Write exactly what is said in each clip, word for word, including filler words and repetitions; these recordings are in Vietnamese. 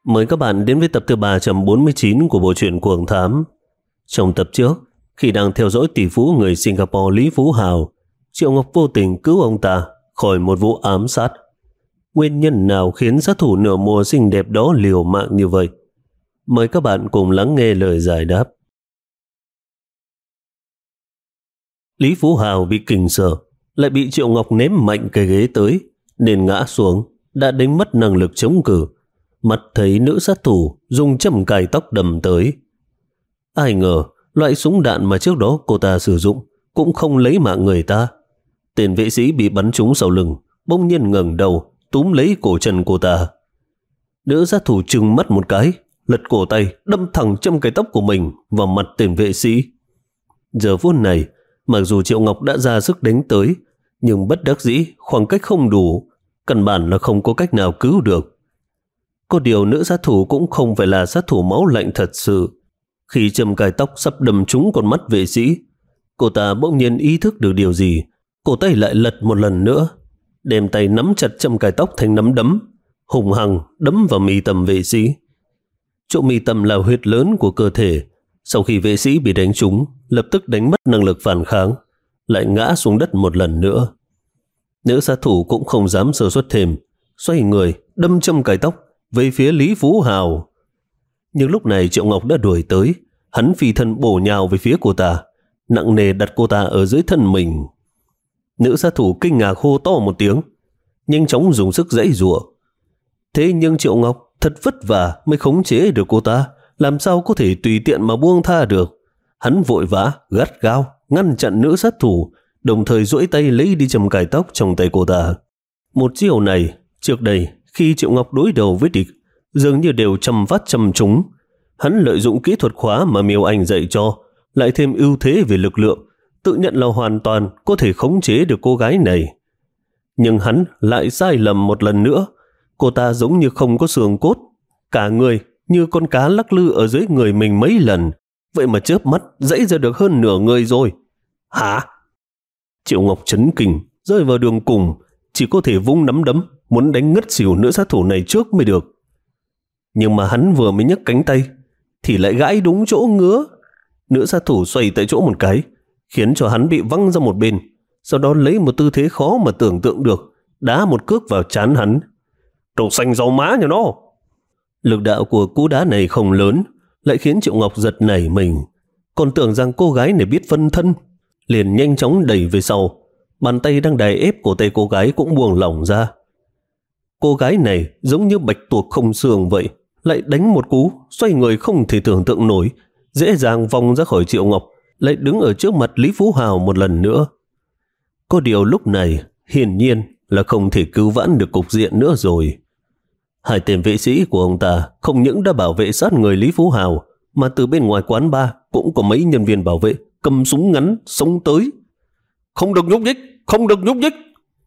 Mời các bạn đến với tập thứ ba trăm bốn mươi chín của bộ truyện Cuồng Thám. Trong tập trước, khi đang theo dõi tỷ phú người Singapore Lý Phú Hào, Triệu Ngọc vô tình cứu ông ta khỏi một vụ ám sát. Nguyên nhân nào khiến sát thủ nửa mùa xinh đẹp đó liều mạng như vậy? Mời các bạn cùng lắng nghe lời giải đáp. Lý Phú Hào bị kinh sợ, lại bị Triệu Ngọc ném mạnh cái ghế tới, nên ngã xuống, đã đánh mất năng lực chống cự. Mắt thấy nữ sát thủ dùng châm cài tóc đâm tới. Ai ngờ loại súng đạn mà trước đó cô ta sử dụng cũng không lấy mạng người ta. Tên vệ sĩ bị bắn trúng sau lưng, bỗng nhiên ngẩng đầu túm lấy cổ chân cô ta. Nữ sát thủ trừng mắt một cái, lật cổ tay đâm thẳng châm cài tóc của mình vào mặt tên vệ sĩ. Giờ phút này, mặc dù Triệu Ngọc đã ra sức đánh tới, nhưng bất đắc dĩ khoảng cách không đủ, căn bản là không có cách nào cứu được. Có điều nữ sát thủ cũng không phải là sát thủ máu lạnh thật sự. Khi châm cài tóc sắp đâm trúng con mắt vệ sĩ, cô ta bỗng nhiên ý thức được điều gì, cổ tay lại lật một lần nữa, đem tay nắm chặt châm cài tóc thành nắm đấm, hùng hăng đấm vào mi tâm vệ sĩ. Chỗ mi tâm là huyệt lớn của cơ thể. Sau khi vệ sĩ bị đánh trúng, lập tức đánh mất năng lực phản kháng, lại ngã xuống đất một lần nữa. Nữ sát thủ cũng không dám sơ suất thêm, xoay người đâm châm cài tóc về phía Lý Phú Hào. Nhưng lúc này Triệu Ngọc đã đuổi tới, hắn phi thân bổ nhào về phía cô ta, nặng nề đặt cô ta ở dưới thân mình. Nữ sát thủ kinh ngạc hô to một tiếng, nhanh chóng dùng sức giãy giụa. Thế nhưng Triệu Ngọc thật vất vả mới khống chế được cô ta, làm sao có thể tùy tiện mà buông tha được. Hắn vội vã gắt gao ngăn chặn nữ sát thủ, đồng thời duỗi tay lấy đi châm cài tóc trong tay cô ta. Một chiêu này trước đây khi Triệu Ngọc đối đầu với địch dường như đều chầm phát chầm trúng. Hắn lợi dụng kỹ thuật khóa mà Miêu Anh dạy cho, lại thêm ưu thế về lực lượng, tự nhận là hoàn toàn có thể khống chế được cô gái này. Nhưng hắn lại sai lầm một lần nữa. Cô ta giống như không có xương cốt, cả người như con cá lắc lư ở dưới người mình mấy lần, vậy mà chớp mắt giãy ra được hơn nửa người rồi. Hả? Triệu Ngọc chấn kinh, rơi vào đường cùng, chỉ có thể vung nắm đấm, muốn đánh ngất xỉu nữ sát thủ này trước mới được. Nhưng mà hắn vừa mới nhấc cánh tay thì lại gãi đúng chỗ ngứa. Nữ sát thủ xoay tại chỗ một cái, khiến cho hắn bị văng ra một bên, sau đó lấy một tư thế khó mà tưởng tượng được, đá một cước vào trán hắn. Trâu xanh rau má nhà nó. Lực đạo của cú đá này không lớn, lại khiến Triệu Ngọc giật nảy mình, còn tưởng rằng cô gái này biết phân thân, liền nhanh chóng đẩy về sau. Bàn tay đang đè ép cổ tay cô gái cũng buông lỏng ra. Cô gái này giống như bạch tuộc không xương vậy, lại đánh một cú xoay người không thể tưởng tượng nổi, dễ dàng vòng ra khỏi Triệu Ngọc, lại đứng ở trước mặt Lý Phú Hào một lần nữa. Có điều lúc này hiển nhiên là không thể cứu vãn được cục diện nữa rồi. Hai tên vệ sĩ của ông ta không những đã bảo vệ sát người Lý Phú Hào, mà từ bên ngoài quán bar cũng có mấy nhân viên bảo vệ cầm súng ngắn xông tới. Không được nhúc nhích, không được nhúc nhích.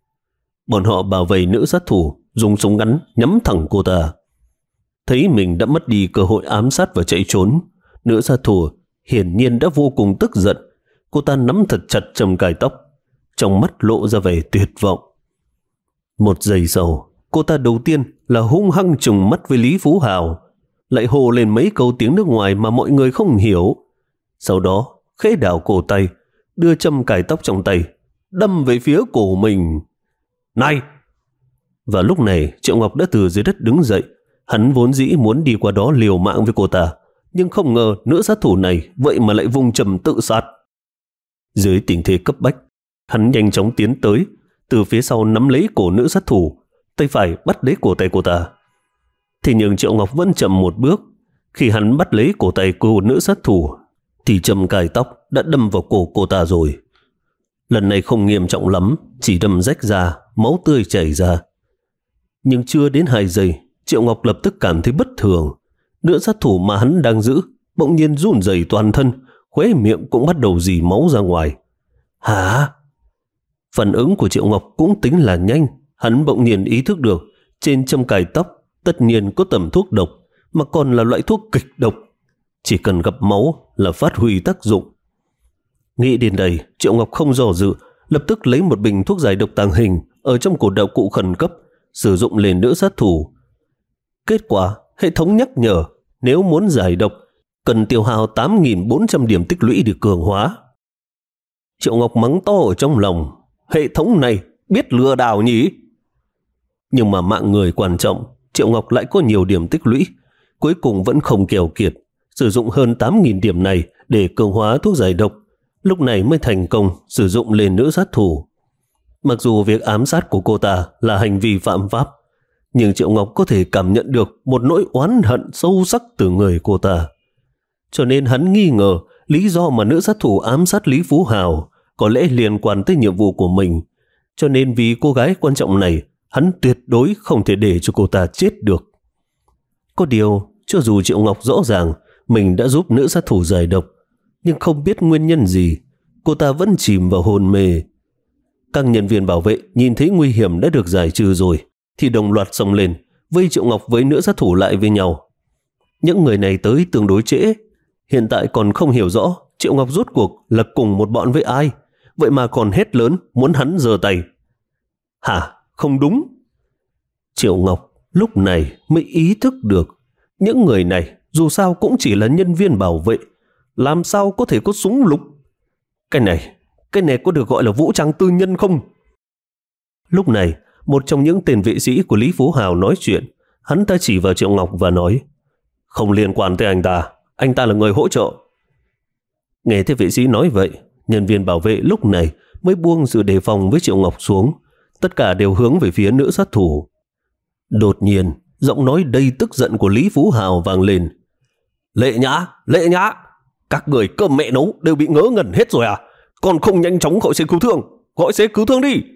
Bọn họ bảo vệ nữ sát thủ, dùng súng ngắn nhắm thẳng cô ta. Thấy mình đã mất đi cơ hội ám sát và chạy trốn, nữ sát thủ hiển nhiên đã vô cùng tức giận. Cô ta nắm thật chặt châm cài tóc, trong mắt lộ ra vẻ tuyệt vọng. Một giây sau, cô ta đầu tiên là hung hăng trừng mắt với Lý Phú Hào, lại hô lên mấy câu tiếng nước ngoài mà mọi người không hiểu. Sau đó khẽ đảo cổ tay, đưa châm cài tóc trong tay đâm về phía cổ mình. Này! Và lúc này Triệu Ngọc đã từ dưới đất đứng dậy. Hắn vốn dĩ muốn đi qua đó liều mạng với cô ta, nhưng không ngờ nữ sát thủ này vậy mà lại vùng châm tự sát. Dưới tình thế cấp bách, hắn nhanh chóng tiến tới, từ phía sau nắm lấy cổ nữ sát thủ, tay phải bắt lấy cổ tay cô ta. Thế nhưng Triệu Ngọc vẫn chậm một bước. Khi hắn bắt lấy cổ tay của nữ sát thủ thì châm cài tóc đã đâm vào cổ cô ta rồi. Lần này không nghiêm trọng lắm, chỉ đâm rách ra, máu tươi chảy ra. Nhưng chưa đến hai giây, Triệu Ngọc lập tức cảm thấy bất thường. Nữ sát thủ mà hắn đang giữ bỗng nhiên run rẩy toàn thân, khóe miệng cũng bắt đầu rỉ máu ra ngoài. Hả? Phản ứng của Triệu Ngọc cũng tính là nhanh. Hắn bỗng nhiên ý thức được trên châm cài tóc tất nhiên có tẩm thuốc độc, mà còn là loại thuốc kịch độc, chỉ cần gặp máu là phát huy tác dụng. Nghĩ đến đây, Triệu Ngọc không dò dự, lập tức lấy một bình thuốc giải độc tàng hình ở trong cổ đạo cụ khẩn cấp, sử dụng lên nữ sát thủ. Kết quả hệ thống nhắc nhở nếu muốn giải độc cần tiêu hao tám nghìn bốn trăm điểm tích lũy để cường hóa. Triệu Ngọc mắng to ở trong lòng, hệ thống này biết lừa đảo nhỉ? Nhưng mà mạng người quan trọng, Triệu Ngọc lại có nhiều điểm tích lũy, cuối cùng vẫn không keo kiệt, sử dụng hơn tám nghìn điểm này để cường hóa thuốc giải độc, lúc này mới thành công sử dụng lên nữ sát thủ. Mặc dù việc ám sát của cô ta là hành vi phạm pháp, nhưng Triệu Ngọc có thể cảm nhận được một nỗi oán hận sâu sắc từ người cô ta. Cho nên hắn nghi ngờ lý do mà nữ sát thủ ám sát Lý Phú Hào có lẽ liên quan tới nhiệm vụ của mình. Cho nên vì cô gái quan trọng này, hắn tuyệt đối không thể để cho cô ta chết được. Có điều, cho dù Triệu Ngọc rõ ràng mình đã giúp nữ sát thủ giải độc, nhưng không biết nguyên nhân gì, cô ta vẫn chìm vào hôn mê. Các nhân viên bảo vệ nhìn thấy nguy hiểm đã được giải trừ rồi, thì đồng loạt xông lên, vây Triệu Ngọc với nữ sát thủ lại với nhau. Những người này tới tương đối trễ, hiện tại còn không hiểu rõ Triệu Ngọc rốt cuộc là cùng một bọn với ai, vậy mà còn hét lớn muốn hắn giơ tay. Hả? Không đúng. Triệu Ngọc lúc này mới ý thức được, những người này dù sao cũng chỉ là nhân viên bảo vệ, làm sao có thể có súng lục? Cái này, cái này có được gọi là vũ trang tư nhân không? Lúc này, một trong những tên vệ sĩ của Lý Phú Hào nói chuyện, hắn ta chỉ vào Triệu Ngọc và nói, không liên quan tới anh ta, anh ta là người hỗ trợ. Nghe thấy vệ sĩ nói vậy, nhân viên bảo vệ lúc này mới buông sự đề phòng với Triệu Ngọc xuống, tất cả đều hướng về phía nữ sát thủ. Đột nhiên, giọng nói đầy tức giận của Lý Phú Hào vang lên. Lệ Nhã, Lệ Nhã, các người cơm mẹ nấu đều bị ngớ ngẩn hết rồi à? Còn không nhanh chóng gọi xe cứu thương, gọi xe cứu thương đi.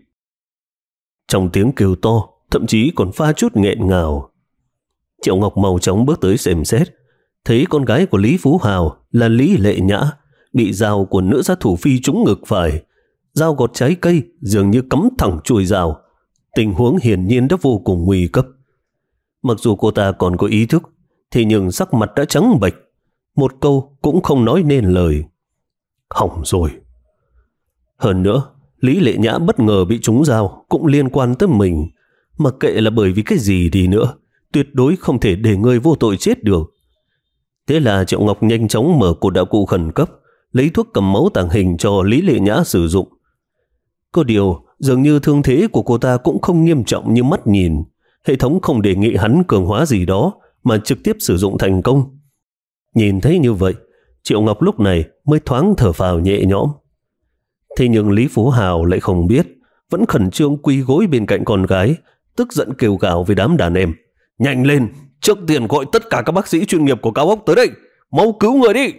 Trong tiếng kêu to, thậm chí còn pha chút nghẹn ngào. Triệu Ngọc mau chóng bước tới xem xét, thấy con gái của Lý Phú Hào là Lý Lệ Nhã bị dao của nữ sát thủ phi trúng ngực phải. Dao gọt trái cây dường như cắm thẳng chuôi dao. Tình huống hiển nhiên đã vô cùng nguy cấp. Mặc dù cô ta còn có ý thức, thì nhưng sắc mặt đã trắng bệch, một câu cũng không nói nên lời. Hỏng rồi. Hơn nữa, Lý Lệ Nhã bất ngờ bị trúng dao cũng liên quan tới mình. Mặc kệ là bởi vì cái gì đi nữa, tuyệt đối không thể để người vô tội chết được. Thế là Triệu Ngọc nhanh chóng mở cột đạo cụ khẩn cấp, lấy thuốc cầm máu tàng hình cho Lý Lệ Nhã sử dụng. Có điều, dường như thương thế của cô ta cũng không nghiêm trọng như mắt nhìn. Hệ thống không đề nghị hắn cường hóa gì đó, mà trực tiếp sử dụng thành công. Nhìn thấy như vậy, Triệu Ngọc lúc này mới thoáng thở phào nhẹ nhõm. Thế nhưng Lý Phú Hào lại không biết, vẫn khẩn trương quỳ gối bên cạnh con gái, tức giận kêu gào với đám đàn em. Nhanh lên, trước tiên gọi tất cả các bác sĩ chuyên nghiệp của cao ốc tới đây, mau cứu người đi.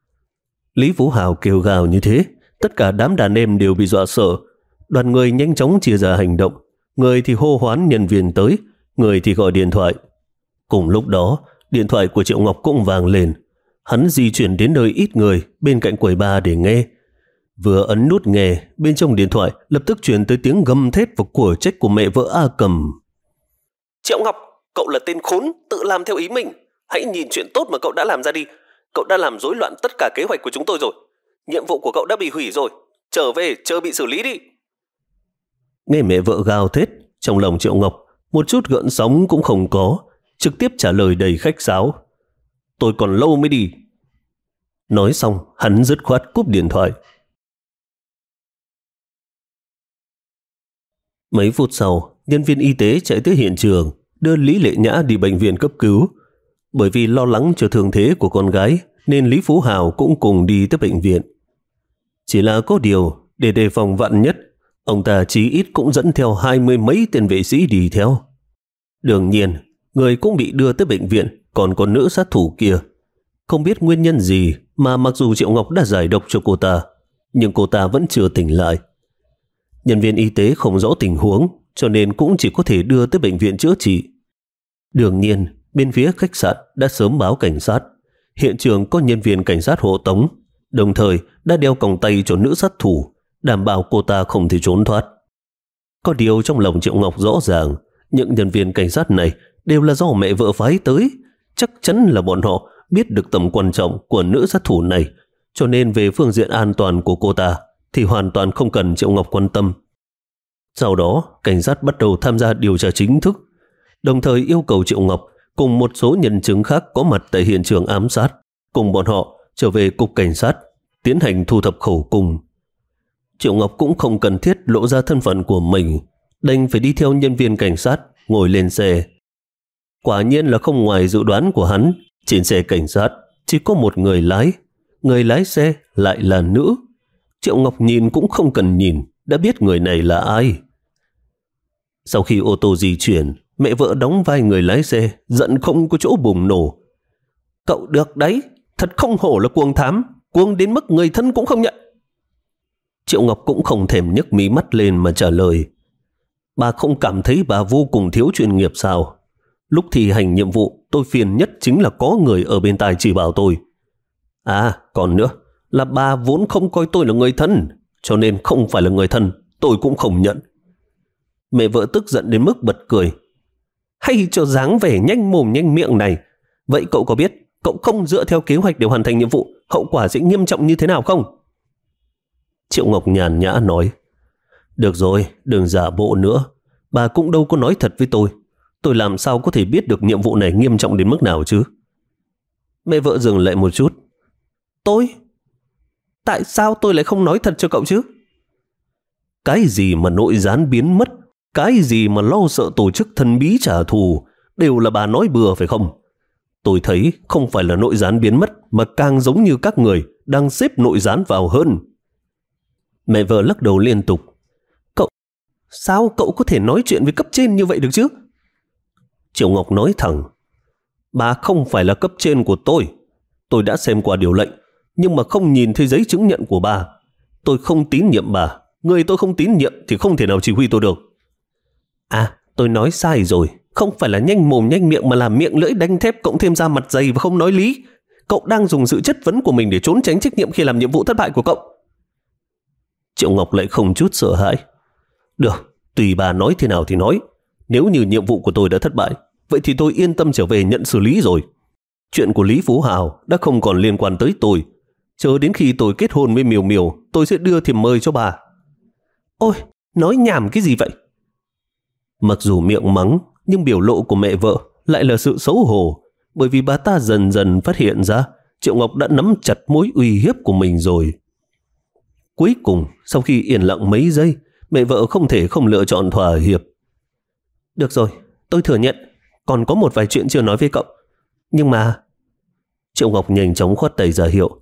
Lý Phú Hào kêu gào như thế, tất cả đám đàn em đều bị dọa sợ. Đoàn người nhanh chóng chia ra hành động, người thì hô hoán nhân viên tới, người thì gọi điện thoại. Cùng lúc đó, điện thoại của Triệu Ngọc cũng vang lên. Hắn di chuyển đến nơi ít người bên cạnh quầy bar để nghe. Vừa ấn nút nghe, bên trong điện thoại lập tức truyền tới tiếng gầm thét và của trách của mẹ vợ A Cầm. Triệu Ngọc, cậu là tên khốn, tự làm theo ý mình. Hãy nhìn chuyện tốt mà cậu đã làm ra đi. Cậu đã làm rối loạn tất cả kế hoạch của chúng tôi rồi. Nhiệm vụ của cậu đã bị hủy rồi. Trở về, chờ bị xử lý đi. Nghe mẹ vợ gào thét, trong lòng Triệu Ngọc một chút gợn sóng cũng không có, trực tiếp trả lời đầy khách sáo. Tôi còn lâu mới đi. Nói xong, hắn dứt khoát cúp điện thoại. Mấy phút sau, nhân viên y tế chạy tới hiện trường, đưa Lý Lệ Nhã đi bệnh viện cấp cứu. Bởi vì lo lắng cho thương thế của con gái, nên Lý Phú Hào cũng cùng đi tới bệnh viện. Chỉ là có điều, để đề phòng vạn nhất, ông ta chí ít cũng dẫn theo hai mươi mấy tên vệ sĩ đi theo. Đương nhiên, người cũng bị đưa tới bệnh viện, còn có nữ sát thủ kia. Không biết nguyên nhân gì mà mặc dù Triệu Ngọc đã giải độc cho cô ta, nhưng cô ta vẫn chưa tỉnh lại. Nhân viên y tế không rõ tình huống, cho nên cũng chỉ có thể đưa tới bệnh viện chữa trị. Đương nhiên, bên phía khách sạn đã sớm báo cảnh sát. Hiện trường có nhân viên cảnh sát hộ tống, đồng thời đã đeo còng tay cho nữ sát thủ, đảm bảo cô ta không thể trốn thoát. Có điều trong lòng Triệu Ngọc rõ ràng, những nhân viên cảnh sát này đều là do mẹ vợ phái tới. Chắc chắn là bọn họ biết được tầm quan trọng của nữ sát thủ này, cho nên về phương diện an toàn của cô ta thì hoàn toàn không cần Triệu Ngọc quan tâm. Sau đó, cảnh sát bắt đầu tham gia điều tra chính thức, đồng thời yêu cầu Triệu Ngọc cùng một số nhân chứng khác có mặt tại hiện trường ám sát, cùng bọn họ trở về cục cảnh sát, tiến hành thu thập khẩu cung. Triệu Ngọc cũng không cần thiết lộ ra thân phận của mình, đành phải đi theo nhân viên cảnh sát ngồi lên xe. Quả nhiên là không ngoài dự đoán của hắn, trên xe cảnh sát chỉ có một người lái, người lái xe lại là nữ. Triệu Ngọc nhìn cũng không cần nhìn, đã biết người này là ai. Sau khi ô tô di chuyển, mẹ vợ đóng vai người lái xe, giận không có chỗ bùng nổ. Cậu được đấy, thật không hổ là cuồng thám, cuồng đến mức người thân cũng không nhận. Triệu Ngọc cũng không thèm nhấc mí mắt lên mà trả lời. Bà không cảm thấy bà vô cùng thiếu chuyên nghiệp sao? Lúc thi hành nhiệm vụ, tôi phiền nhất chính là có người ở bên tai chỉ bảo tôi. À, còn nữa, là bà vốn không coi tôi là người thân, cho nên không phải là người thân, tôi cũng không nhận. Mẹ vợ tức giận đến mức bật cười. Hay cho dáng vẻ nhanh mồm nhanh miệng này. Vậy cậu có biết cậu không dựa theo kế hoạch để hoàn thành nhiệm vụ, hậu quả sẽ nghiêm trọng như thế nào không? Triệu Ngọc nhàn nhã nói. Được rồi, đừng giả bộ nữa. Bà cũng đâu có nói thật với tôi. Tôi làm sao có thể biết được nhiệm vụ này nghiêm trọng đến mức nào chứ? Mẹ vợ dừng lại một chút. Tôi? Tại sao tôi lại không nói thật cho cậu chứ? Cái gì mà nội gián biến mất, cái gì mà lo sợ tổ chức thần bí trả thù, đều là bà nói bừa phải không? Tôi thấy không phải là nội gián biến mất, mà càng giống như các người đang xếp nội gián vào hơn. Mẹ vợ lắc đầu liên tục. Cậu, sao cậu có thể nói chuyện với cấp trên như vậy được chứ? Triệu Ngọc nói thẳng. Bà không phải là cấp trên của tôi. Tôi đã xem qua điều lệnh, nhưng mà không nhìn thấy giấy chứng nhận của bà. Tôi không tín nhiệm bà. Người tôi không tín nhiệm thì không thể nào chỉ huy tôi được. À, tôi nói sai rồi. Không phải là nhanh mồm nhanh miệng, mà là miệng lưỡi đanh thép cộng thêm da mặt dày và không nói lý. Cậu đang dùng sự chất vấn của mình để trốn tránh trách nhiệm khi làm nhiệm vụ thất bại của cậu. Triệu Ngọc lại không chút sợ hãi. Được, tùy bà nói thế nào thì nói. Nếu như nhiệm vụ của tôi đã thất bại, vậy thì tôi yên tâm trở về nhận xử lý rồi. Chuyện của Lý Phú Hào đã không còn liên quan tới tôi. Chờ đến khi tôi kết hôn với Miều Miều, tôi sẽ đưa thiệp mời cho bà. Ôi, nói nhảm cái gì vậy? Mặc dù miệng mắng, nhưng biểu lộ của mẹ vợ lại là sự xấu hổ, bởi vì bà ta dần dần phát hiện ra Triệu Ngọc đã nắm chặt mối uy hiếp của mình rồi. Cuối cùng, sau khi yên lặng mấy giây, mẹ vợ không thể không lựa chọn thỏa hiệp. Được rồi, tôi thừa nhận, còn có một vài chuyện chưa nói với cậu. Nhưng mà... Triệu Ngọc nhanh chóng khoát tay ra hiệu.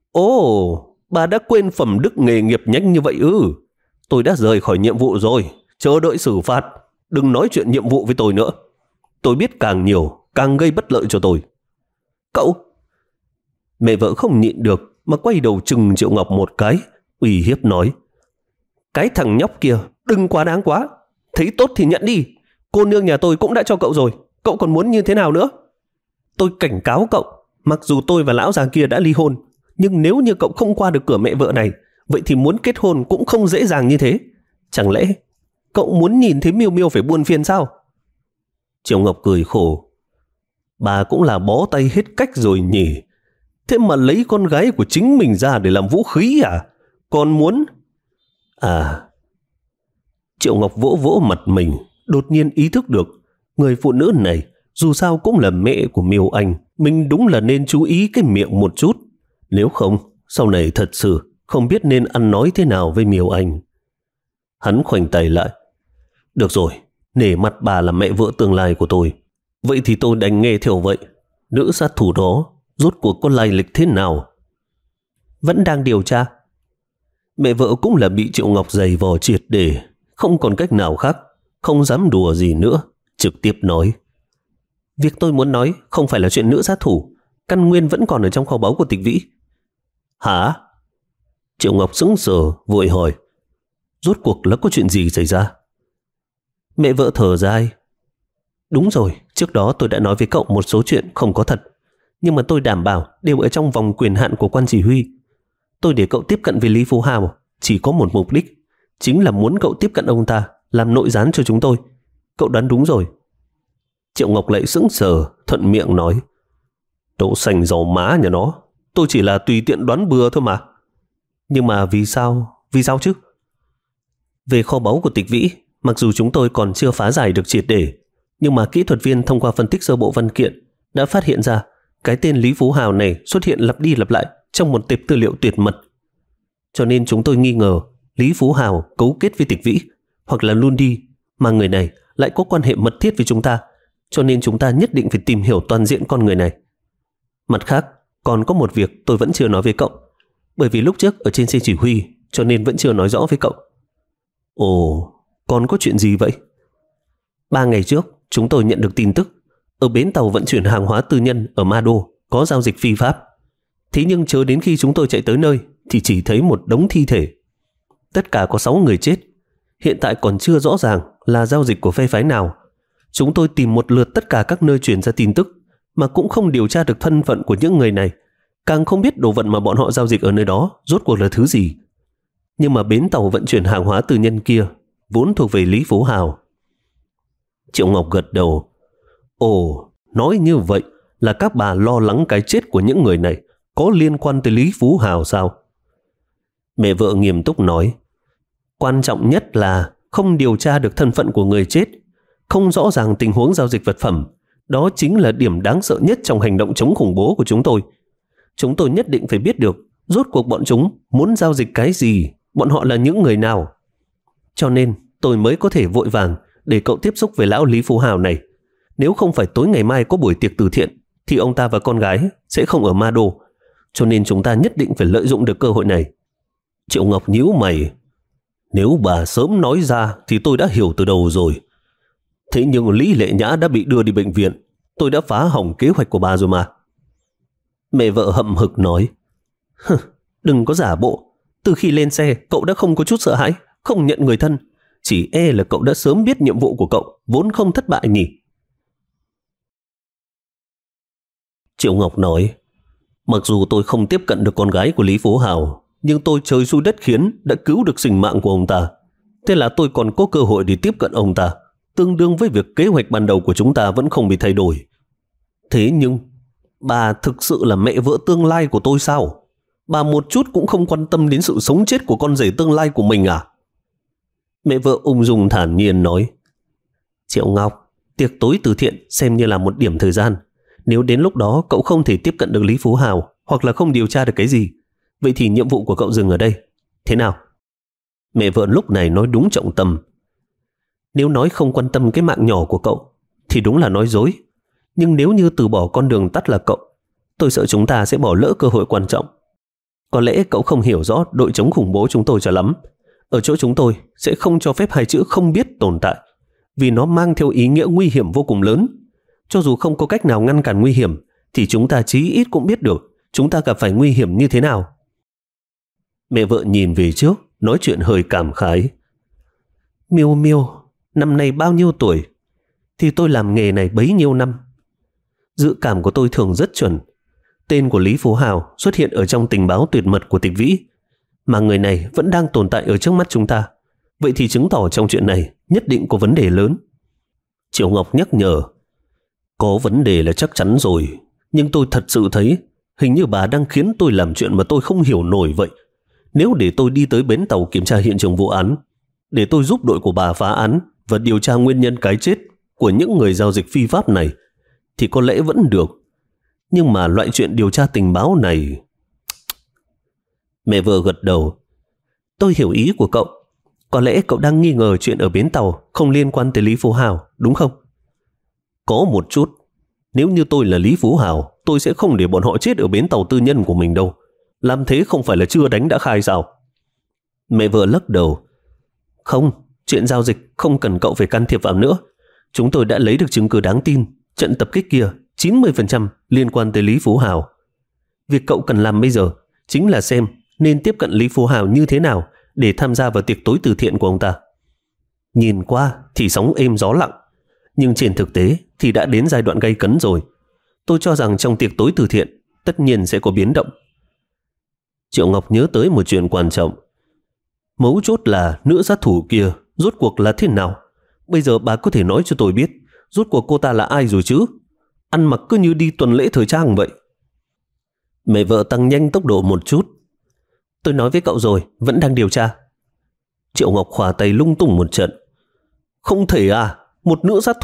Ồ, bà đã quên phẩm đức nghề nghiệp nhanh như vậy ư? Tôi đã rời khỏi nhiệm vụ rồi, chờ đợi xử phạt. Đừng nói chuyện nhiệm vụ với tôi nữa. Tôi biết càng nhiều, càng gây bất lợi cho tôi. Cậu! Mẹ vợ không nhịn được mà quay đầu chừng Triệu Ngọc một cái, uy hiếp nói. Cái thằng nhóc kia, đừng quá đáng quá. Thấy tốt thì nhận đi. Cô nương nhà tôi cũng đã cho cậu rồi. Cậu còn muốn như thế nào nữa? Tôi cảnh cáo cậu, mặc dù tôi và lão già kia đã ly hôn, nhưng nếu như cậu không qua được cửa mẹ vợ này, vậy thì muốn kết hôn cũng không dễ dàng như thế. Chẳng lẽ cậu muốn nhìn thấy Miêu Miêu phải buồn phiền sao? Triệu Ngọc cười khổ. Bà cũng là bó tay hết cách rồi nhỉ. Thế mà lấy con gái của chính mình ra để làm vũ khí à? Còn muốn... À... Triệu Ngọc vỗ vỗ mặt mình, đột nhiên ý thức được người phụ nữ này dù sao cũng là mẹ của Miêu Anh. Mình đúng là nên chú ý cái miệng một chút. Nếu không, sau này thật sự không biết nên ăn nói thế nào với Miêu Anh. Hắn khoanh tay lại. Được rồi, nể mặt bà là mẹ vợ tương lai của tôi, vậy thì tôi đành nghe theo vậy. Nữ sát thủ đó rốt cuộc có lai lịch thế nào? Vẫn đang điều tra. Mẹ vợ cũng là bị Triệu Ngọc giày vò triệt để, không còn cách nào khác, không dám đùa gì nữa, trực tiếp nói. Việc tôi muốn nói không phải là chuyện nữ sát thủ, căn nguyên vẫn còn ở trong kho báu của Tịch Vĩ. Hả? Triệu Ngọc sững sờ vội hỏi. Rốt cuộc là có chuyện gì xảy ra? Mẹ vợ thở dài. Đúng rồi, trước đó tôi đã nói với cậu một số chuyện không có thật, nhưng mà tôi đảm bảo đều ở trong vòng quyền hạn của quan chỉ huy. Tôi để cậu tiếp cận với Lý Phú Hào chỉ có một mục đích, chính là muốn cậu tiếp cận ông ta, làm nội gián cho chúng tôi. Cậu đoán đúng rồi. Triệu Ngọc lại sững sờ, thuận miệng nói. Đậu xanh dầu má nhà nó, tôi chỉ là tùy tiện đoán bừa thôi mà. Nhưng mà vì sao, vì sao chứ? Về kho báu của Tịch Vĩ, mặc dù chúng tôi còn chưa phá giải được triệt để, Nhưng mà kỹ thuật viên thông qua phân tích sơ bộ văn kiện đã phát hiện ra cái tên Lý Phú Hào này xuất hiện lặp đi lặp lại trong một tệp tư liệu tuyệt mật. Cho nên chúng tôi nghi ngờ Lý Phú Hào cấu kết với Tịch Vĩ hoặc là Lundi, mà người này lại có quan hệ mật thiết với chúng ta, cho nên chúng ta nhất định phải tìm hiểu toàn diện con người này. Mặt khác, còn có một việc tôi vẫn chưa nói với cậu, bởi vì lúc trước ở trên xe chỉ huy cho nên vẫn chưa nói rõ với cậu. Ồ, còn có chuyện gì vậy? Ba ngày trước, chúng tôi nhận được tin tức ở bến tàu vận chuyển hàng hóa tư nhân ở Ma Đô có giao dịch phi pháp. Thế nhưng chờ đến khi chúng tôi chạy tới nơi thì chỉ thấy một đống thi thể. Tất cả có sáu người chết. Hiện tại còn chưa rõ ràng là giao dịch của phe phái nào. Chúng tôi tìm một lượt tất cả các nơi truyền ra tin tức mà cũng không điều tra được thân phận của những người này, càng không biết đồ vật mà bọn họ giao dịch ở nơi đó rốt cuộc là thứ gì. Nhưng mà bến tàu vận chuyển hàng hóa tư nhân kia vốn thuộc về Lý Phú Hào. Triệu Ngọc gật đầu. Ồ, nói như vậy là các bà lo lắng cái chết của những người này có liên quan tới Lý Phú Hào sao? Mẹ vợ nghiêm túc nói. Quan trọng nhất là không điều tra được thân phận của người chết, không rõ ràng tình huống giao dịch vật phẩm. Đó chính là điểm đáng sợ nhất trong hành động chống khủng bố của chúng tôi. Chúng tôi nhất định phải biết được rốt cuộc bọn chúng muốn giao dịch cái gì, bọn họ là những người nào. Cho nên tôi mới có thể vội vàng để cậu tiếp xúc với lão Lý Phú Hào này. Nếu không phải tối ngày mai có buổi tiệc từ thiện thì ông ta và con gái sẽ không ở Ma Đô. Cho nên chúng ta nhất định phải lợi dụng được cơ hội này. Triệu Ngọc nhíu mày. Nếu bà sớm nói ra thì tôi đã hiểu từ đầu rồi. Thế nhưng Lý Lệ Nhã đã bị đưa đi bệnh viện. Tôi đã phá hỏng kế hoạch của bà rồi mà. Mẹ vợ hậm hực nói. Đừng có giả bộ. Từ khi lên xe cậu đã không có chút sợ hãi, không nhận người thân. Chỉ e là cậu đã sớm biết nhiệm vụ của cậu vốn không thất bại nhỉ. Triệu Ngọc nói. Mặc dù tôi không tiếp cận được con gái của Lý Phú Hào, nhưng tôi trời xui đất khiến đã cứu được sinh mạng của ông ta. Thế là tôi còn có cơ hội để tiếp cận ông ta, tương đương với việc kế hoạch ban đầu của chúng ta vẫn không bị thay đổi. Thế nhưng bà thực sự là mẹ vợ tương lai của tôi sao? Bà một chút cũng không quan tâm đến sự sống chết của con rể tương lai của mình à? Mẹ vợ ung dung thản nhiên nói. Triệu Ngọc, tiệc tối từ thiện xem như là một điểm thời gian. Nếu đến lúc đó cậu không thể tiếp cận được Lý Phú Hào hoặc là không điều tra được cái gì, vậy thì nhiệm vụ của cậu dừng ở đây. Thế nào? Mẹ vợ lúc này nói đúng trọng tâm. Nếu nói không quan tâm cái mạng nhỏ của cậu thì đúng là nói dối. Nhưng nếu như từ bỏ con đường tắt là cậu, tôi sợ chúng ta sẽ bỏ lỡ cơ hội quan trọng. Có lẽ cậu không hiểu rõ đội chống khủng bố chúng tôi cho lắm. Ở chỗ chúng tôi sẽ không cho phép hai chữ không biết tồn tại, vì nó mang theo ý nghĩa nguy hiểm vô cùng lớn. Cho dù không có cách nào ngăn cản nguy hiểm thì chúng ta chí ít cũng biết được chúng ta gặp phải nguy hiểm như thế nào. Mẹ vợ nhìn về trước, nói chuyện hơi cảm khái. Miêu Miêu, năm nay bao nhiêu tuổi? Thì tôi làm nghề này bấy nhiêu năm. Dự cảm của tôi thường rất chuẩn. Tên của Lý Phú Hào xuất hiện ở trong tình báo tuyệt mật của Tịch Vĩ, mà người này vẫn đang tồn tại ở trước mắt chúng ta. Vậy thì chứng tỏ trong chuyện này nhất định có vấn đề lớn. Triệu Ngọc nhắc nhở. Có vấn đề là chắc chắn rồi, nhưng tôi thật sự thấy hình như bà đang khiến tôi làm chuyện mà tôi không hiểu nổi vậy. Nếu để tôi đi tới bến tàu kiểm tra hiện trường vụ án, để tôi giúp đội của bà phá án và điều tra nguyên nhân cái chết của những người giao dịch phi pháp này, thì có lẽ vẫn được. Nhưng mà loại chuyện điều tra tình báo này... Mẹ vợ gật đầu. Tôi hiểu ý của cậu. Có lẽ cậu đang nghi ngờ chuyện ở bến tàu không liên quan tới Lý Phú Hào, đúng không? Có một chút. Nếu như tôi là Lý Phú Hào, tôi sẽ không để bọn họ chết ở bến tàu tư nhân của mình đâu. Làm thế không phải là chưa đánh đã khai sao? Mẹ vợ lắc đầu. Không, chuyện giao dịch không cần cậu phải can thiệp vào nữa. Chúng tôi đã lấy được chứng cứ đáng tin. Trận tập kích kia chín mươi phần trăm liên quan tới Lý Phú Hào. Việc cậu cần làm bây giờ chính là xem nên tiếp cận Lý Phú Hào như thế nào để tham gia vào tiệc tối từ thiện của ông ta. Nhìn qua thì sóng êm gió lặng, nhưng trên thực tế thì đã đến giai đoạn gay cấn rồi. Tôi cho rằng trong tiệc tối từ thiện tất nhiên sẽ có biến động. Triệu Ngọc nhớ tới một chuyện quan trọng. Mấu chốt là nữ sát thủ kia rốt cuộc là thế nào? Bây giờ bà có thể nói cho tôi biết rốt cuộc cô ta là ai rồi chứ? Ăn mặc cứ như đi tuần lễ thời trang vậy. Mẹ vợ tăng nhanh tốc độ một chút. Tôi nói với cậu rồi, vẫn đang điều tra. Triệu Ngọc khỏa tay lung tung một trận. Không thể à, một nữ sát thủ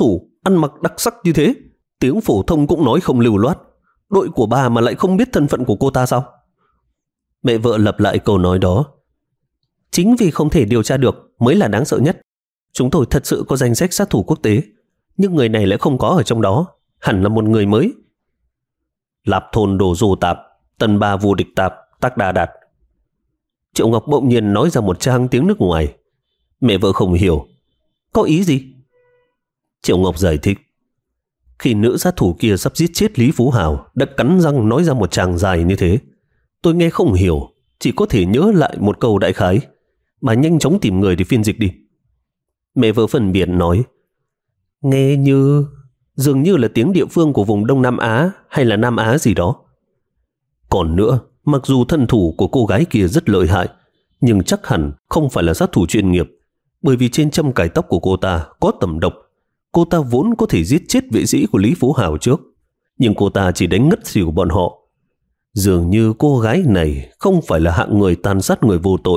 ăn mặc đặc sắc như thế, tiếng phổ thông cũng nói không lưu loát. Đội của bà mà lại không biết thân phận của cô ta sao? Mẹ vợ lặp lại câu nói đó. Chính vì không thể điều tra được mới là đáng sợ nhất. Chúng tôi thật sự có danh sách sát thủ quốc tế, nhưng người này lại không có ở trong đó. Hẳn là một người mới. Lạp thôn đồ du tạp, tần ba vô địch tạp, tác đà đạt. Triệu Ngọc bỗng nhiên nói ra một trang tiếng nước ngoài. Mẹ vợ không hiểu. Có ý gì? Triệu Ngọc giải thích. Khi nữ sát thủ kia sắp giết chết Lý Phú Hào, đã cắn răng nói ra một tràng dài như thế. Tôi nghe không hiểu, chỉ có thể nhớ lại một câu đại khái. Bà nhanh chóng tìm người để phiên dịch đi. Mẹ vợ phân biệt nói. Nghe như... dường như là tiếng địa phương của vùng Đông Nam Á hay là Nam Á gì đó. Còn nữa, mặc dù thân thủ của cô gái kia rất lợi hại, nhưng chắc hẳn không phải là sát thủ chuyên nghiệp, bởi vì trên châm cài tóc của cô ta có tẩm độc. Cô ta vốn có thể giết chết vệ sĩ của Lý Phú Hào trước, nhưng cô ta chỉ đánh ngất xỉu bọn họ. Dường như cô gái này không phải là hạng người tàn sát người vô tội.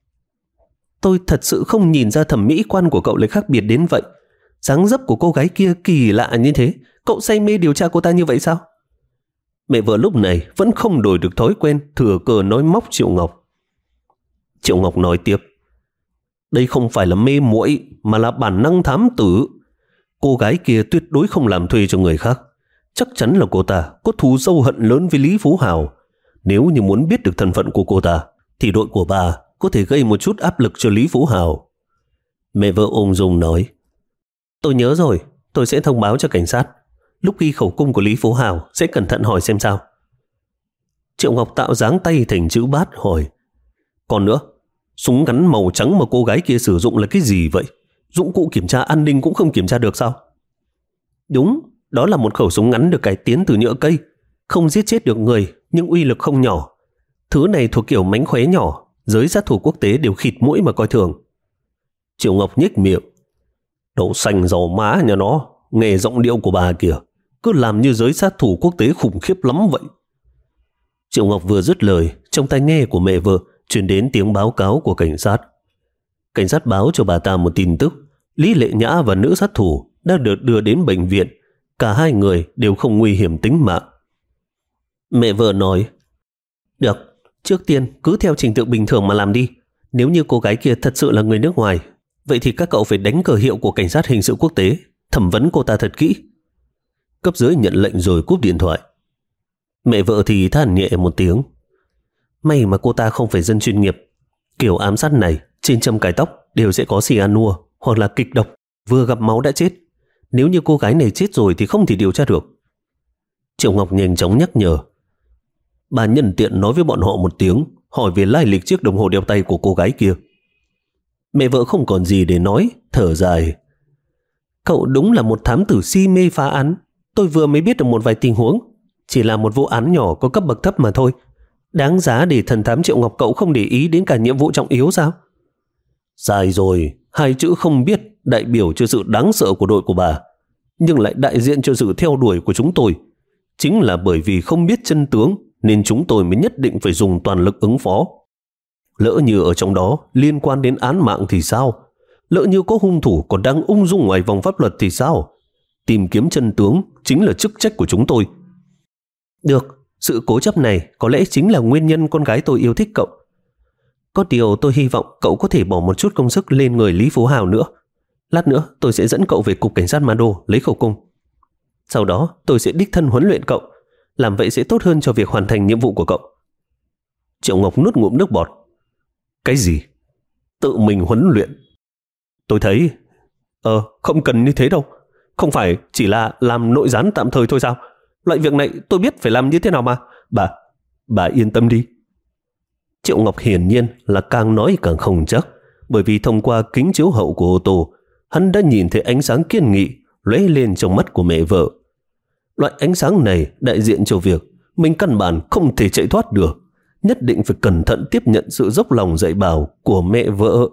Tôi thật sự không nhìn ra thẩm mỹ quan của cậu lại khác biệt đến vậy. Dáng dấp của cô gái kia kỳ lạ như thế, cậu say mê điều tra cô ta như vậy sao? Mẹ vợ lúc này vẫn không đổi được thói quen thừa cơ nói móc Triệu Ngọc. Triệu Ngọc nói tiếp. Đây không phải là mê muội mà là bản năng thám tử. Cô gái kia tuyệt đối không làm thuê cho người khác. Chắc chắn là cô ta có thù sâu hận lớn với Lý Phú Hào. Nếu như muốn biết được thân phận của cô ta, thì đội của bà có thể gây một chút áp lực cho Lý Phú Hào. Mẹ vợ ung dung nói. Tôi nhớ rồi, tôi sẽ thông báo cho cảnh sát. Lúc ghi khẩu cung của Lý Phú Hào sẽ cẩn thận hỏi xem sao. Triệu Ngọc tạo dáng tay thành chữ bát hỏi. Còn nữa, súng ngắn màu trắng mà cô gái kia sử dụng là cái gì vậy? Dụng cụ kiểm tra an ninh cũng không kiểm tra được sao? Đúng, đó là một khẩu súng ngắn được cải tiến từ nhựa cây. Không giết chết được người, nhưng uy lực không nhỏ. Thứ này thuộc kiểu mánh khóe nhỏ, giới sát thủ quốc tế đều khịt mũi mà coi thường. Triệu Ngọc nhếch miệng. Đậu xanh dầu má nhà nó, nghe giọng điệu của bà kìa, cứ làm như giới sát thủ quốc tế khủng khiếp lắm vậy. Triệu Ngọc vừa dứt lời, trong tai nghe của mẹ vợ truyền đến tiếng báo cáo của cảnh sát. Cảnh sát báo cho bà ta một tin tức. Lý Lệ Nhã và nữ sát thủ đã được đưa đến bệnh viện. Cả hai người đều không nguy hiểm tính mạng. Mẹ vợ nói. Được, trước tiên cứ theo trình tự bình thường mà làm đi. Nếu như cô gái kia thật sự là người nước ngoài, vậy thì các cậu phải đánh cờ hiệu của cảnh sát hình sự quốc tế, thẩm vấn cô ta thật kỹ. Cấp dưới nhận lệnh rồi cúp điện thoại. Mẹ vợ thì than nhẹ một tiếng. May mà cô ta không phải dân chuyên nghiệp. Kiểu ám sát này trên châm cài tóc đều sẽ có cyanua hoặc là kịch độc, vừa gặp máu đã chết. Nếu như cô gái này chết rồi thì không thể điều tra được. Triệu Ngọc nhanh chóng nhắc nhở. Bà nhân tiện nói với bọn họ một tiếng, hỏi về lai lịch chiếc đồng hồ đeo tay của cô gái kia. Mẹ vợ không còn gì để nói, thở dài. Cậu đúng là một thám tử si mê phá án. Tôi vừa mới biết được một vài tình huống. Chỉ là một vụ án nhỏ có cấp bậc thấp mà thôi. Đáng giá để thần thám Triệu Ngọc cậu không để ý đến cả nhiệm vụ trọng yếu sao? Dài rồi, hai chữ không biết đại biểu cho sự đáng sợ của đội của bà, nhưng lại đại diện cho sự theo đuổi của chúng tôi. Chính là bởi vì không biết chân tướng nên chúng tôi mới nhất định phải dùng toàn lực ứng phó. Lỡ như ở trong đó liên quan đến án mạng thì sao? Lỡ như có hung thủ còn đang ung dung ngoài vòng pháp luật thì sao? Tìm kiếm chân tướng chính là chức trách của chúng tôi. Được, sự cố chấp này có lẽ chính là nguyên nhân con gái tôi yêu thích cậu. Có điều tôi hy vọng cậu có thể bỏ một chút công sức lên người Lý Phú Hào nữa. Lát nữa tôi sẽ dẫn cậu về cục cảnh sát Ma Đô lấy khẩu cung. Sau đó tôi sẽ đích thân huấn luyện cậu. Làm vậy sẽ tốt hơn cho việc hoàn thành nhiệm vụ của cậu. Triệu Ngọc nuốt ngụm nước bọt. Cái gì? Tự mình huấn luyện? Tôi thấy Ờ không cần như thế đâu. Không phải chỉ là làm nội gián tạm thời thôi sao? Loại việc này tôi biết phải làm như thế nào mà. Bà, bà yên tâm đi. Triệu Ngọc hiển nhiên là càng nói càng không chắc, bởi vì thông qua kính chiếu hậu của ô tô, hắn đã nhìn thấy ánh sáng kiên nghị lóe lên trong mắt của mẹ vợ. Loại ánh sáng này đại diện cho việc mình căn bản không thể chạy thoát được, nhất định phải cẩn thận tiếp nhận sự dốc lòng dạy bảo của mẹ vợ.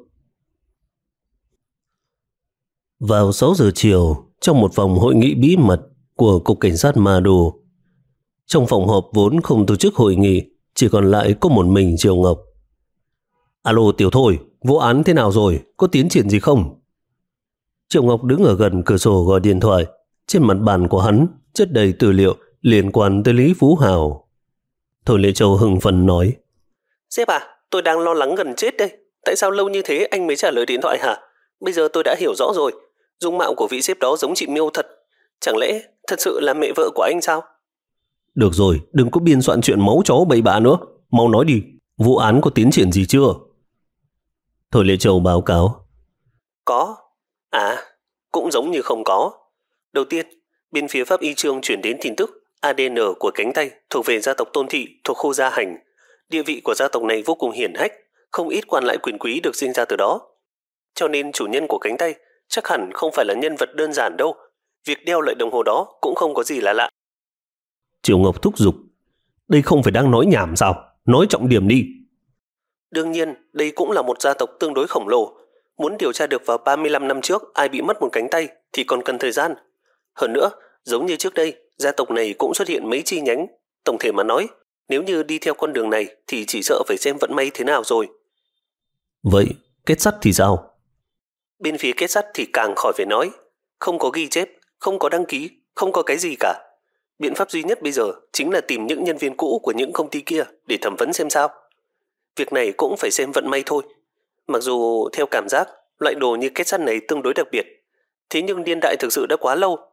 Vào sáu giờ chiều, trong một phòng hội nghị bí mật của Cục Cảnh sát Ma Đô. Trong phòng họp vốn không tổ chức hội nghị, chỉ còn lại có một mình Triệu Ngọc. Alo Tiểu Thôi, vụ án thế nào rồi? Có tiến triển gì không? Triệu Ngọc đứng ở gần cửa sổ gọi điện thoại, Trên mặt bàn của hắn chất đầy tư liệu liên quan tới Lý Phú Hào. Thôi Lệ Châu hưng phấn nói: Sếp à, tôi đang lo lắng gần chết đây. Tại sao lâu như thế anh mới trả lời điện thoại hả? Bây giờ tôi đã hiểu rõ rồi. Dung mạo của vị sếp đó giống chị Miêu thật. Chẳng lẽ thật sự là mẹ vợ của anh sao? Được rồi, đừng có biên soạn chuyện máu chó bậy bạ nữa. Mau nói đi, vụ án có tiến triển gì chưa? Thôi Lệ Châu báo cáo: Có. À, cũng giống như không có. Đầu tiên, bên phía pháp y chương chuyển đến tin tức a đê en của cánh tay thuộc về gia tộc Tôn Thị thuộc khu Gia Hành. Địa vị của gia tộc này vô cùng hiển hách, không ít quan lại quyền quý được sinh ra từ đó. Cho nên chủ nhân của cánh tay chắc hẳn không phải là nhân vật đơn giản đâu. Việc đeo loại đồng hồ đó cũng không có gì là lạ. Triệu Ngọc thúc giục: Đây không phải đang nói nhảm sao? Nói trọng điểm đi. Đương nhiên, đây cũng là một gia tộc tương đối khổng lồ. Muốn điều tra được vào ba mươi lăm năm trước ai bị mất một cánh tay thì còn cần thời gian. Hơn nữa, giống như trước đây, gia tộc này cũng xuất hiện mấy chi nhánh. Tổng thể mà nói, nếu như đi theo con đường này thì chỉ sợ phải xem vận may thế nào rồi. Vậy, kết sắt thì sao? Bên phía kết sắt thì càng khỏi phải nói. Không có ghi chép, không có đăng ký, không có cái gì cả. Biện pháp duy nhất bây giờ chính là tìm những nhân viên cũ của những công ty kia để thẩm vấn xem sao. Việc này cũng phải xem vận may thôi. Mặc dù theo cảm giác, loại đồ như kết sắt này tương đối đặc biệt. Thế nhưng niên đại thực sự đã quá lâu.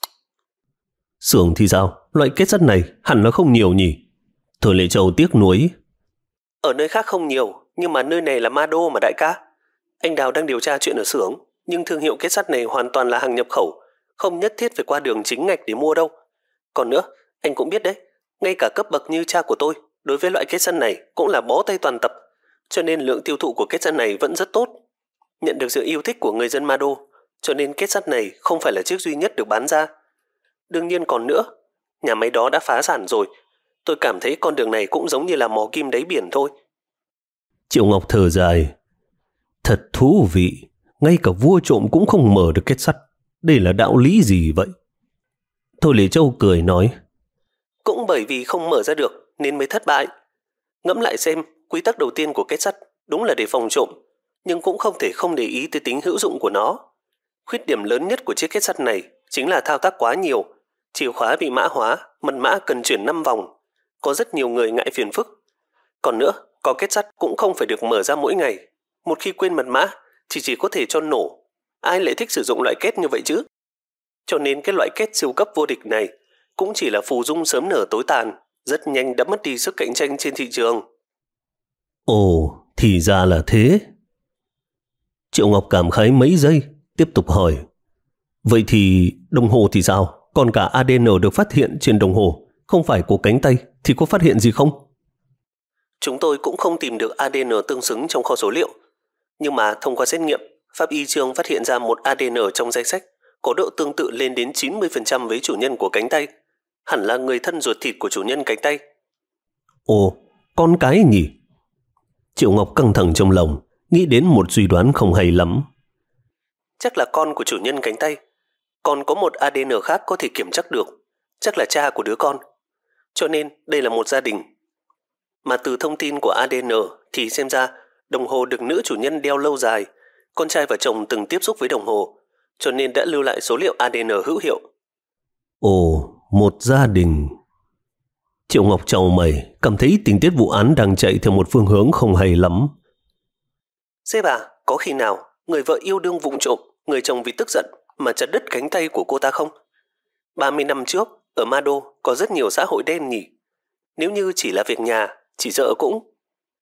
Xưởng thì sao? Loại kết sắt này hẳn nó không nhiều nhỉ? Thôi Lệ Châu tiếc nuối: Ở nơi khác không nhiều, nhưng mà nơi này là ma đô mà đại ca. Anh Đào đang điều tra chuyện ở xưởng, nhưng thương hiệu kết sắt này hoàn toàn là hàng nhập khẩu, không nhất thiết phải qua đường chính ngạch để mua đâu. Còn nữa, anh cũng biết đấy, ngay cả cấp bậc như cha của tôi, đối với loại kết sắt này cũng là bó tay toàn tập, cho nên lượng tiêu thụ của kết sắt này vẫn rất tốt. Nhận được sự yêu thích của người dân ma đô, cho nên kết sắt này không phải là chiếc duy nhất được bán ra. Đương nhiên còn nữa, nhà máy đó đã phá sản rồi. Tôi cảm thấy con đường này cũng giống như là mò kim đáy biển thôi. Triệu Ngọc thở dài: Thật thú vị, ngay cả vua trộm cũng không mở được kết sắt. Đây là đạo lý gì vậy? Thôi Lệ Châu cười nói: Cũng bởi vì không mở ra được nên mới thất bại. Ngẫm lại xem, quy tắc đầu tiên của kết sắt đúng là để phòng trộm, nhưng cũng không thể không để ý tới tính hữu dụng của nó. Khuyết điểm lớn nhất của chiếc kết sắt này chính là thao tác quá nhiều. Chìa khóa bị mã hóa, mật mã cần chuyển năm vòng. Có rất nhiều người ngại phiền phức. Còn nữa, có kết sắt cũng không phải được mở ra mỗi ngày. Một khi quên mật mã thì chỉ có thể cho nổ. Ai lại thích sử dụng loại kết như vậy chứ? Cho nên cái loại kết siêu cấp vô địch này cũng chỉ là phù dung sớm nở tối tàn, rất nhanh đã mất đi sức cạnh tranh trên thị trường. Ồ, thì ra là thế. Triệu Ngọc cảm khái mấy giây, tiếp tục hỏi: Vậy thì đồng hồ thì sao? Còn cả a đê en được phát hiện trên đồng hồ, không phải của cánh tay, thì có phát hiện gì không? Chúng tôi cũng không tìm được a đê en tương xứng trong kho số liệu. Nhưng mà thông qua xét nghiệm, pháp y chương phát hiện ra một a đê en trong danh sách có độ tương tự lên đến chín mươi phần trăm với chủ nhân của cánh tay. Hẳn là người thân ruột thịt của chủ nhân cánh tay. Ồ, con cái nhỉ? Triệu Ngọc căng thẳng trong lòng, nghĩ đến một suy đoán không hay lắm. Chắc là con của chủ nhân cánh tay. Còn có một a đê en khác có thể kiểm chắc được. Chắc là cha của đứa con. Cho nên đây là một gia đình. Mà từ thông tin của a đê en thì xem ra đồng hồ được nữ chủ nhân đeo lâu dài. Con trai và chồng từng tiếp xúc với đồng hồ, cho nên đã lưu lại số liệu a đê en hữu hiệu. Ồ, một gia đình. Triệu Ngọc chau mày, cảm thấy tình tiết vụ án đang chạy theo một phương hướng không hay lắm. Sếp à, có khi nào người vợ yêu đương vụng trộm, người chồng vì tức giận mà chặt đứt cánh tay của cô ta không? ba mươi năm trước, ở Ma Đô có rất nhiều xã hội đen nhỉ. Nếu như chỉ là việc nhà, chỉ sợ cũng...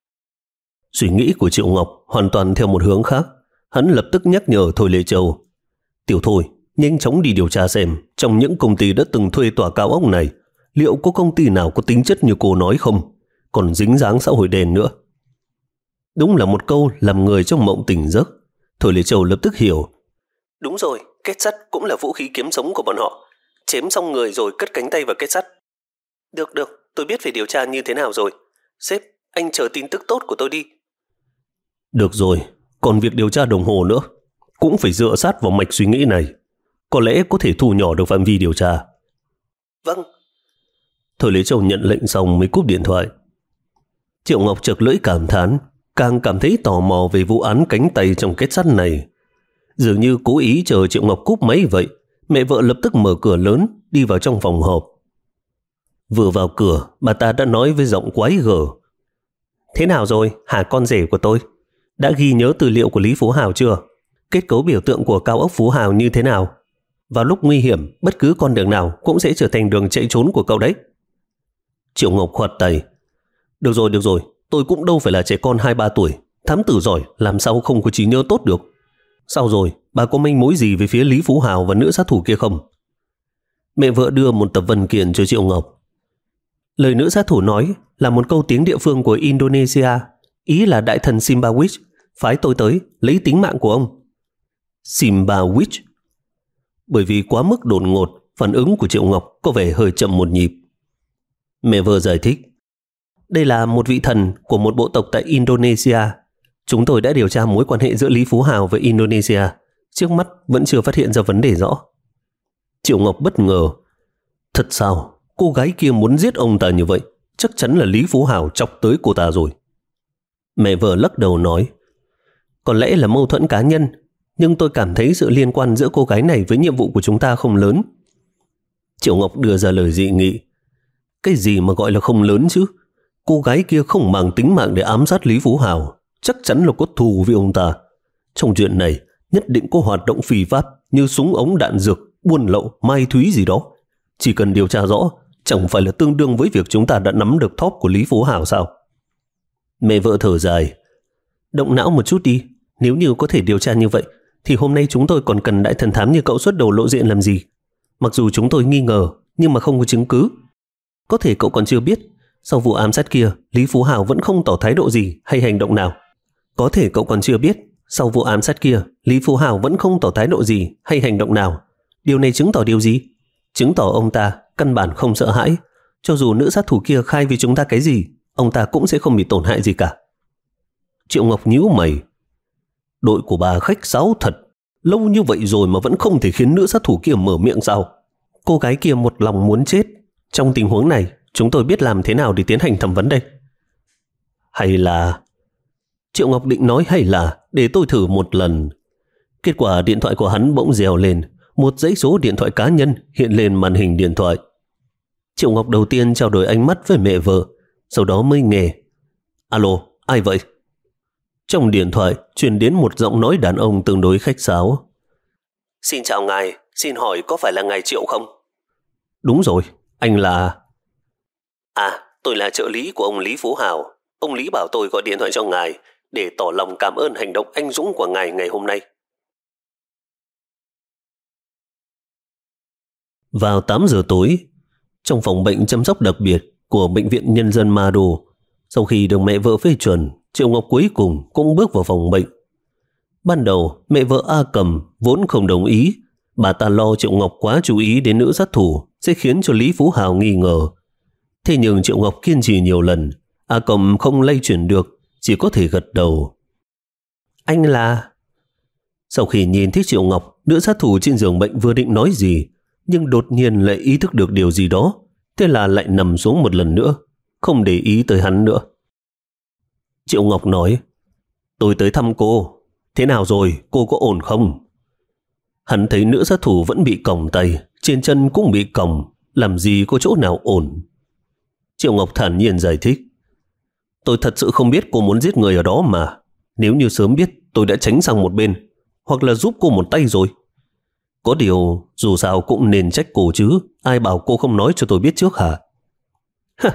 Suy nghĩ của Triệu Ngọc hoàn toàn theo một hướng khác. Hắn lập tức nhắc nhở Thôi Lệ Châu: Tiểu Thôi, nhanh chóng đi điều tra xem trong những công ty đã từng thuê tòa cao ốc này, liệu có công ty nào có tính chất như cô nói không, còn dính dáng xã hội đen nữa. Đúng là một câu làm người trong mộng tỉnh giấc. Thôi Lệ Châu lập tức hiểu. Đúng rồi, kết sắt cũng là vũ khí kiếm sống của bọn họ. Chém xong người rồi cất cánh tay vào kết sắt. Được được, tôi biết phải điều tra như thế nào rồi. Sếp, anh chờ tin tức tốt của tôi đi. Được rồi, còn việc điều tra đồng hồ nữa cũng phải dựa sát vào mạch suy nghĩ này. Có lẽ có thể thu nhỏ được phạm vi điều tra. Vâng. Thôi Lệ Châu nhận lệnh xong mới cúp điện thoại. Triệu Ngọc chợt lưỡi cảm thán, càng cảm thấy tò mò về vụ án cánh tay trong kết sắt này. Dường như cố ý chờ Triệu Ngọc cúp máy vậy, Mẹ vợ lập tức mở cửa lớn, đi vào trong phòng họp. Vừa vào cửa, bà ta đã nói với giọng quái gở. Thế nào rồi, hả con rể của tôi? Đã ghi nhớ tư liệu của Lý Phú Hào chưa? Kết cấu biểu tượng của cao ốc Phú Hào như thế nào? Vào lúc nguy hiểm, bất cứ con đường nào cũng sẽ trở thành đường chạy trốn của cậu đấy. Triệu Ngọc khoát tay. Được rồi, được rồi, tôi cũng đâu phải là trẻ con hai ba tuổi. Thám tử giỏi, làm sao không có trí nhớ tốt được. Sao rồi, bà có manh mối gì về phía Lý Phú Hào và nữ sát thủ kia không? Mẹ vợ đưa một tập văn kiện cho Triệu Ngọc. Lời nữ sát thủ nói là một câu tiếng địa phương của Indonesia, ý là đại thần Simbawich phái tôi tới lấy tính mạng của ông. Simbawich. Bởi vì quá mức đột ngột, phản ứng của Triệu Ngọc có vẻ hơi chậm một nhịp. Mẹ vợ giải thích. Đây là một vị thần của một bộ tộc tại Indonesia. Chúng tôi đã điều tra mối quan hệ giữa Lý Phú Hào với Indonesia. Trước mắt vẫn chưa phát hiện ra vấn đề rõ. Triệu Ngọc bất ngờ. Thật sao? Cô gái kia muốn giết ông ta như vậy, chắc chắn là Lý Phú Hào chọc tới cô ta rồi. Mẹ vợ lắc đầu nói. Có lẽ là mâu thuẫn cá nhân, nhưng tôi cảm thấy sự liên quan giữa cô gái này với nhiệm vụ của chúng ta không lớn. Triệu Ngọc đưa ra lời dị nghị. Cái gì mà gọi là không lớn chứ? Cô gái kia không mang tính mạng để ám sát Lý Phú Hào, chắc chắn là có thù với ông ta. Trong chuyện này nhất định có hoạt động phi pháp như súng ống đạn dược, buôn lậu, mai thúy gì đó. Chỉ cần điều tra rõ, chẳng phải là tương đương với việc chúng ta đã nắm được thóp của Lý Phú Hào sao? Mẹ vợ thở dài. Động não một chút đi, nếu như có thể điều tra như vậy thì hôm nay chúng tôi còn cần đại thần thám như cậu xuất đầu lộ diện làm gì? Mặc dù chúng tôi nghi ngờ, nhưng mà không có chứng cứ. Có thể cậu còn chưa biết, sau vụ ám sát kia, Lý Phú Hào vẫn không tỏ thái độ gì hay hành động nào. Có thể cậu còn chưa biết, sau vụ ám sát kia, Lý Phú Hào vẫn không tỏ thái độ gì hay hành động nào. Điều này chứng tỏ điều gì? Chứng tỏ ông ta căn bản không sợ hãi. Cho dù nữ sát thủ kia khai với chúng ta cái gì, ông ta cũng sẽ không bị tổn hại gì cả. Triệu Ngọc nhíu mày. Đội của bà khách sáo thật. Lâu như vậy rồi mà vẫn không thể khiến nữ sát thủ kia mở miệng sao? Cô gái kia một lòng muốn chết. Trong tình huống này, chúng tôi biết làm thế nào để tiến hành thẩm vấn đây? Hay là... Triệu Ngọc định nói hay là để tôi thử một lần. Kết quả điện thoại của hắn bỗng rèo lên. Một dãy số điện thoại cá nhân hiện lên màn hình điện thoại. Triệu Ngọc đầu tiên trao đổi ánh mắt với mẹ vợ, sau đó mới nghe. Alo, ai vậy? Trong điện thoại truyền đến một giọng nói đàn ông tương đối khách sáo. Xin chào ngài, xin hỏi có phải là ngài Triệu không? Đúng rồi, anh là... À, tôi là trợ lý của ông Lý Phú Hào. Ông Lý bảo tôi gọi điện thoại cho ngài để tỏ lòng cảm ơn hành động anh dũng của ngài ngày hôm nay. Vào tám giờ tối, trong phòng bệnh chăm sóc đặc biệt của Bệnh viện Nhân dân Ma Đô, sau khi được mẹ vợ phê chuẩn, Triệu Ngọc cuối cùng cũng bước vào phòng bệnh. Ban đầu, mẹ vợ A Cầm vốn không đồng ý. Bà ta lo Triệu Ngọc quá chú ý đến nữ sát thủ sẽ khiến cho Lý Phú Hào nghi ngờ. Thế nhưng Triệu Ngọc kiên trì nhiều lần, A Cầm không lay chuyển được, chỉ có thể gật đầu. Anh là... Sau khi nhìn thấy Triệu Ngọc, nữ sát thủ trên giường bệnh vừa định nói gì, nhưng đột nhiên lại ý thức được điều gì đó, thế là lại nằm xuống một lần nữa, không để ý tới hắn nữa. Triệu Ngọc nói, tôi tới thăm cô, thế nào rồi, cô có ổn không? Hắn thấy nữ sát thủ vẫn bị còng tay, trên chân cũng bị còng, làm gì có chỗ nào ổn. Triệu Ngọc thản nhiên giải thích, tôi thật sự không biết cô muốn giết người ở đó mà, nếu như sớm biết tôi đã tránh sang một bên, hoặc là giúp cô một tay rồi. Có điều, dù sao cũng nên trách cô chứ, ai bảo cô không nói cho tôi biết trước hả? Hả?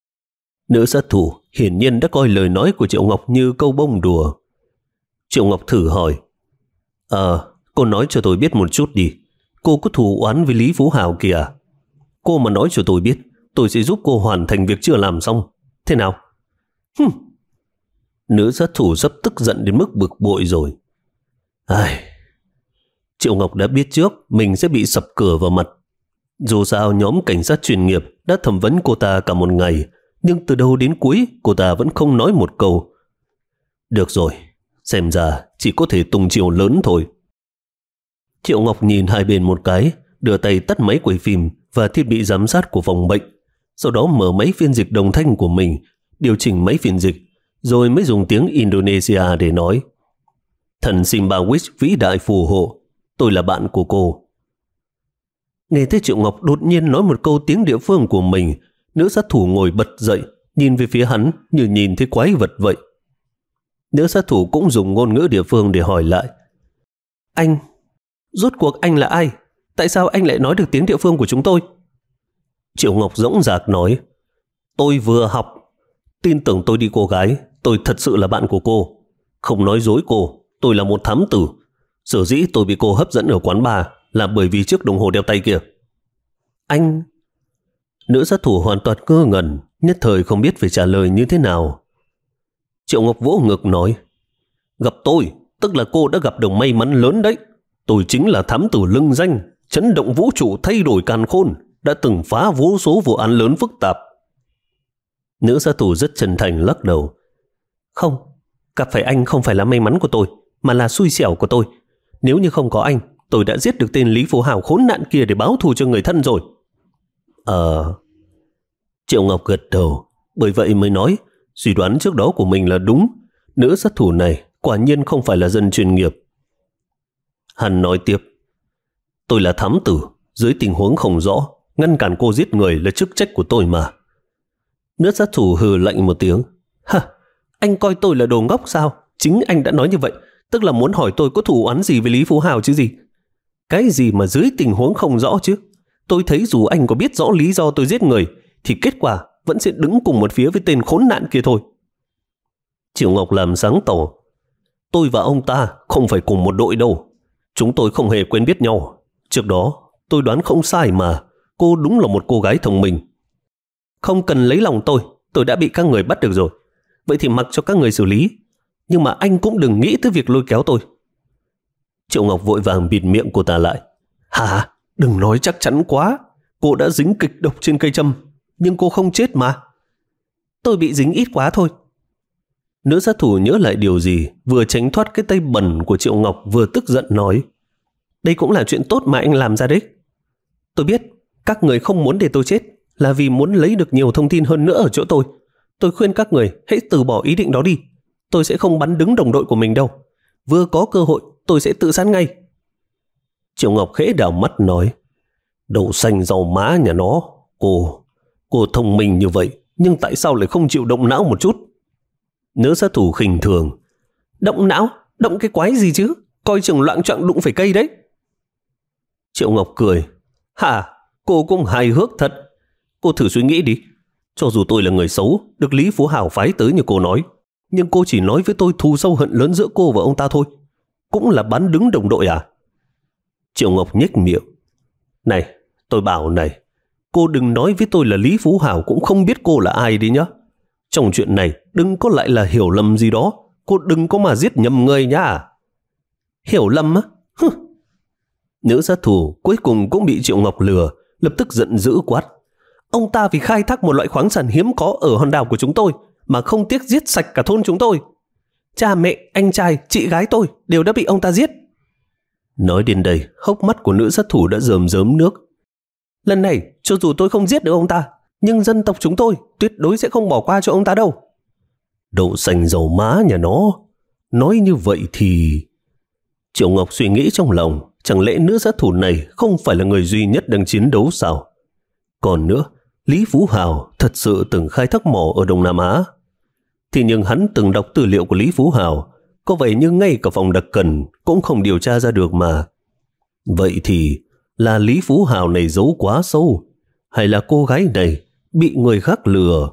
Nữ sát thủ hiển nhiên đã coi lời nói của Triệu Ngọc như câu bông đùa. Triệu Ngọc thử hỏi, Ờ, cô nói cho tôi biết một chút đi, cô có thù oán với Lý Phú Hào kìa. Cô mà nói cho tôi biết, tôi sẽ giúp cô hoàn thành việc chưa làm xong. Thế nào? Hừm. Nữ sát thủ sắp tức giận đến mức bực bội rồi. Ai... Triệu Ngọc đã biết trước mình sẽ bị sập cửa vào mặt. Dù sao nhóm cảnh sát chuyên nghiệp đã thẩm vấn cô ta cả một ngày, nhưng từ đầu đến cuối cô ta vẫn không nói một câu. Được rồi, xem ra chỉ có thể tung chiều lớn thôi. Triệu Ngọc nhìn hai bên một cái, đưa tay tắt máy quay phim và thiết bị giám sát của phòng bệnh, sau đó mở máy phiên dịch đồng thanh của mình, điều chỉnh máy phiên dịch, rồi mới dùng tiếng Indonesia để nói. Thần Simbawich vĩ đại phù hộ, tôi là bạn của cô. Nghe thấy Triệu Ngọc đột nhiên nói một câu tiếng địa phương của mình, nữ sát thủ ngồi bật dậy, nhìn về phía hắn như nhìn thấy quái vật vậy. Nữ sát thủ cũng dùng ngôn ngữ địa phương để hỏi lại. Anh, rốt cuộc anh là ai? Tại sao anh lại nói được tiếng địa phương của chúng tôi? Triệu Ngọc dõng dạc nói. Tôi vừa học. Tin tưởng tôi đi cô gái, tôi thật sự là bạn của cô. Không nói dối cô, tôi là một thám tử. Sở dĩ tôi bị cô hấp dẫn ở quán bar là bởi vì chiếc đồng hồ đeo tay kia. Anh... Nữ sát thủ hoàn toàn ngơ ngẩn, nhất thời không biết phải trả lời như thế nào. Triệu Ngọc vỗ ngực nói. Gặp tôi, tức là cô đã gặp được may mắn lớn đấy. Tôi chính là thám tử lừng danh, chấn động vũ trụ thay đổi càn khôn, đã từng phá vô số vụ án lớn phức tạp. Nữ sát thủ rất chân thành lắc đầu. Không, gặp phải anh không phải là may mắn của tôi, mà là xui xẻo của tôi. Nếu như không có anh, tôi đã giết được tên Lý Phú Hào khốn nạn kia để báo thù cho người thân rồi. Ờ... Triệu Ngọc gật đầu, bởi vậy mới nói suy đoán trước đó của mình là đúng. Nữ sát thủ này quả nhiên không phải là dân chuyên nghiệp. Hắn nói tiếp. Tôi là thám tử, dưới tình huống không rõ, ngăn cản cô giết người là chức trách của tôi mà. Nữ sát thủ hừ lạnh một tiếng. Hả, anh coi tôi là đồ ngốc sao? Chính anh đã nói như vậy, tức là muốn hỏi tôi có thù oán gì với Lý Phú Hào chứ gì. Cái gì mà dưới tình huống không rõ chứ? Tôi thấy dù anh có biết rõ lý do tôi giết người, thì kết quả vẫn sẽ đứng cùng một phía với tên khốn nạn kia thôi. Triệu Ngọc làm sáng tỏ. Tôi và ông ta không phải cùng một đội đâu. Chúng tôi không hề quen biết nhau. Trước đó, tôi đoán không sai mà. Cô đúng là một cô gái thông minh. Không cần lấy lòng tôi, tôi đã bị các người bắt được rồi. Vậy thì mặc cho các người xử lý. Nhưng mà anh cũng đừng nghĩ tới việc lôi kéo tôi. Triệu Ngọc vội vàng bịt miệng cô ta lại. Hả? Đừng nói chắc chắn quá. Cô đã dính kịch độc trên cây châm, nhưng cô không chết mà. Tôi bị dính ít quá thôi. Nữ sát thủ nhớ lại điều gì, vừa tránh thoát cái tay bẩn của Triệu Ngọc, vừa tức giận nói. Đây cũng là chuyện tốt mà anh làm ra đấy. Tôi biết các người không muốn để tôi chết là vì muốn lấy được nhiều thông tin hơn nữa ở chỗ tôi. Tôi khuyên các người hãy từ bỏ ý định đó đi. Tôi sẽ không bắn đứng đồng đội của mình đâu. Vừa có cơ hội tôi sẽ tự sát ngay. Triệu Ngọc khẽ đảo mắt nói. Đậu xanh rau má nhà nó. Cô, cô thông minh như vậy, nhưng tại sao lại không chịu động não một chút? Nữ sát thủ khinh thường. Động não? Động cái quái gì chứ? Coi chừng loạng choạng đụng phải cây đấy. Triệu Ngọc cười. Hả? Cô cũng hài hước thật. Cô thử suy nghĩ đi. Cho dù tôi là người xấu, được Lý Phú Hào phái tới như cô nói, nhưng cô chỉ nói với tôi thù sâu hận lớn giữa cô và ông ta thôi. Cũng là bán đứng đồng đội à? Triệu Ngọc nhếch miệng. Này, tôi bảo này, cô đừng nói với tôi là Lý Phú Hào cũng không biết cô là ai đi nhá. Trong chuyện này đừng có lại là hiểu lầm gì đó. Cô đừng có mà giết nhầm người nhá. Hiểu lầm á? Hừ. Nữ sát thủ cuối cùng cũng bị Triệu Ngọc lừa, lập tức giận dữ quát. Ông ta vì khai thác một loại khoáng sản hiếm có ở hòn đảo của chúng tôi mà không tiếc giết sạch cả thôn chúng tôi. Cha mẹ, anh trai, chị gái tôi đều đã bị ông ta giết. Nói đến đây, hốc mắt của nữ sát thủ đã rơm rớm nước. Lần này, cho dù tôi không giết được ông ta, nhưng dân tộc chúng tôi tuyệt đối sẽ không bỏ qua cho ông ta đâu. Đậu xanh dầu má nhà nó. Nói như vậy thì... Triệu Ngọc suy nghĩ trong lòng, chẳng lẽ nữ sát thủ này không phải là người duy nhất đang chiến đấu sao? Còn nữa, Lý Phú Hào thật sự từng khai thác mỏ ở Đông Nam Á. Thì nhưng hắn từng đọc tư liệu của Lý Phú Hào, có vẻ như ngay cả phòng đặc cần cũng không điều tra ra được mà. Vậy thì là Lý Phú Hào này giấu quá sâu, hay là cô gái này bị người khác lừa?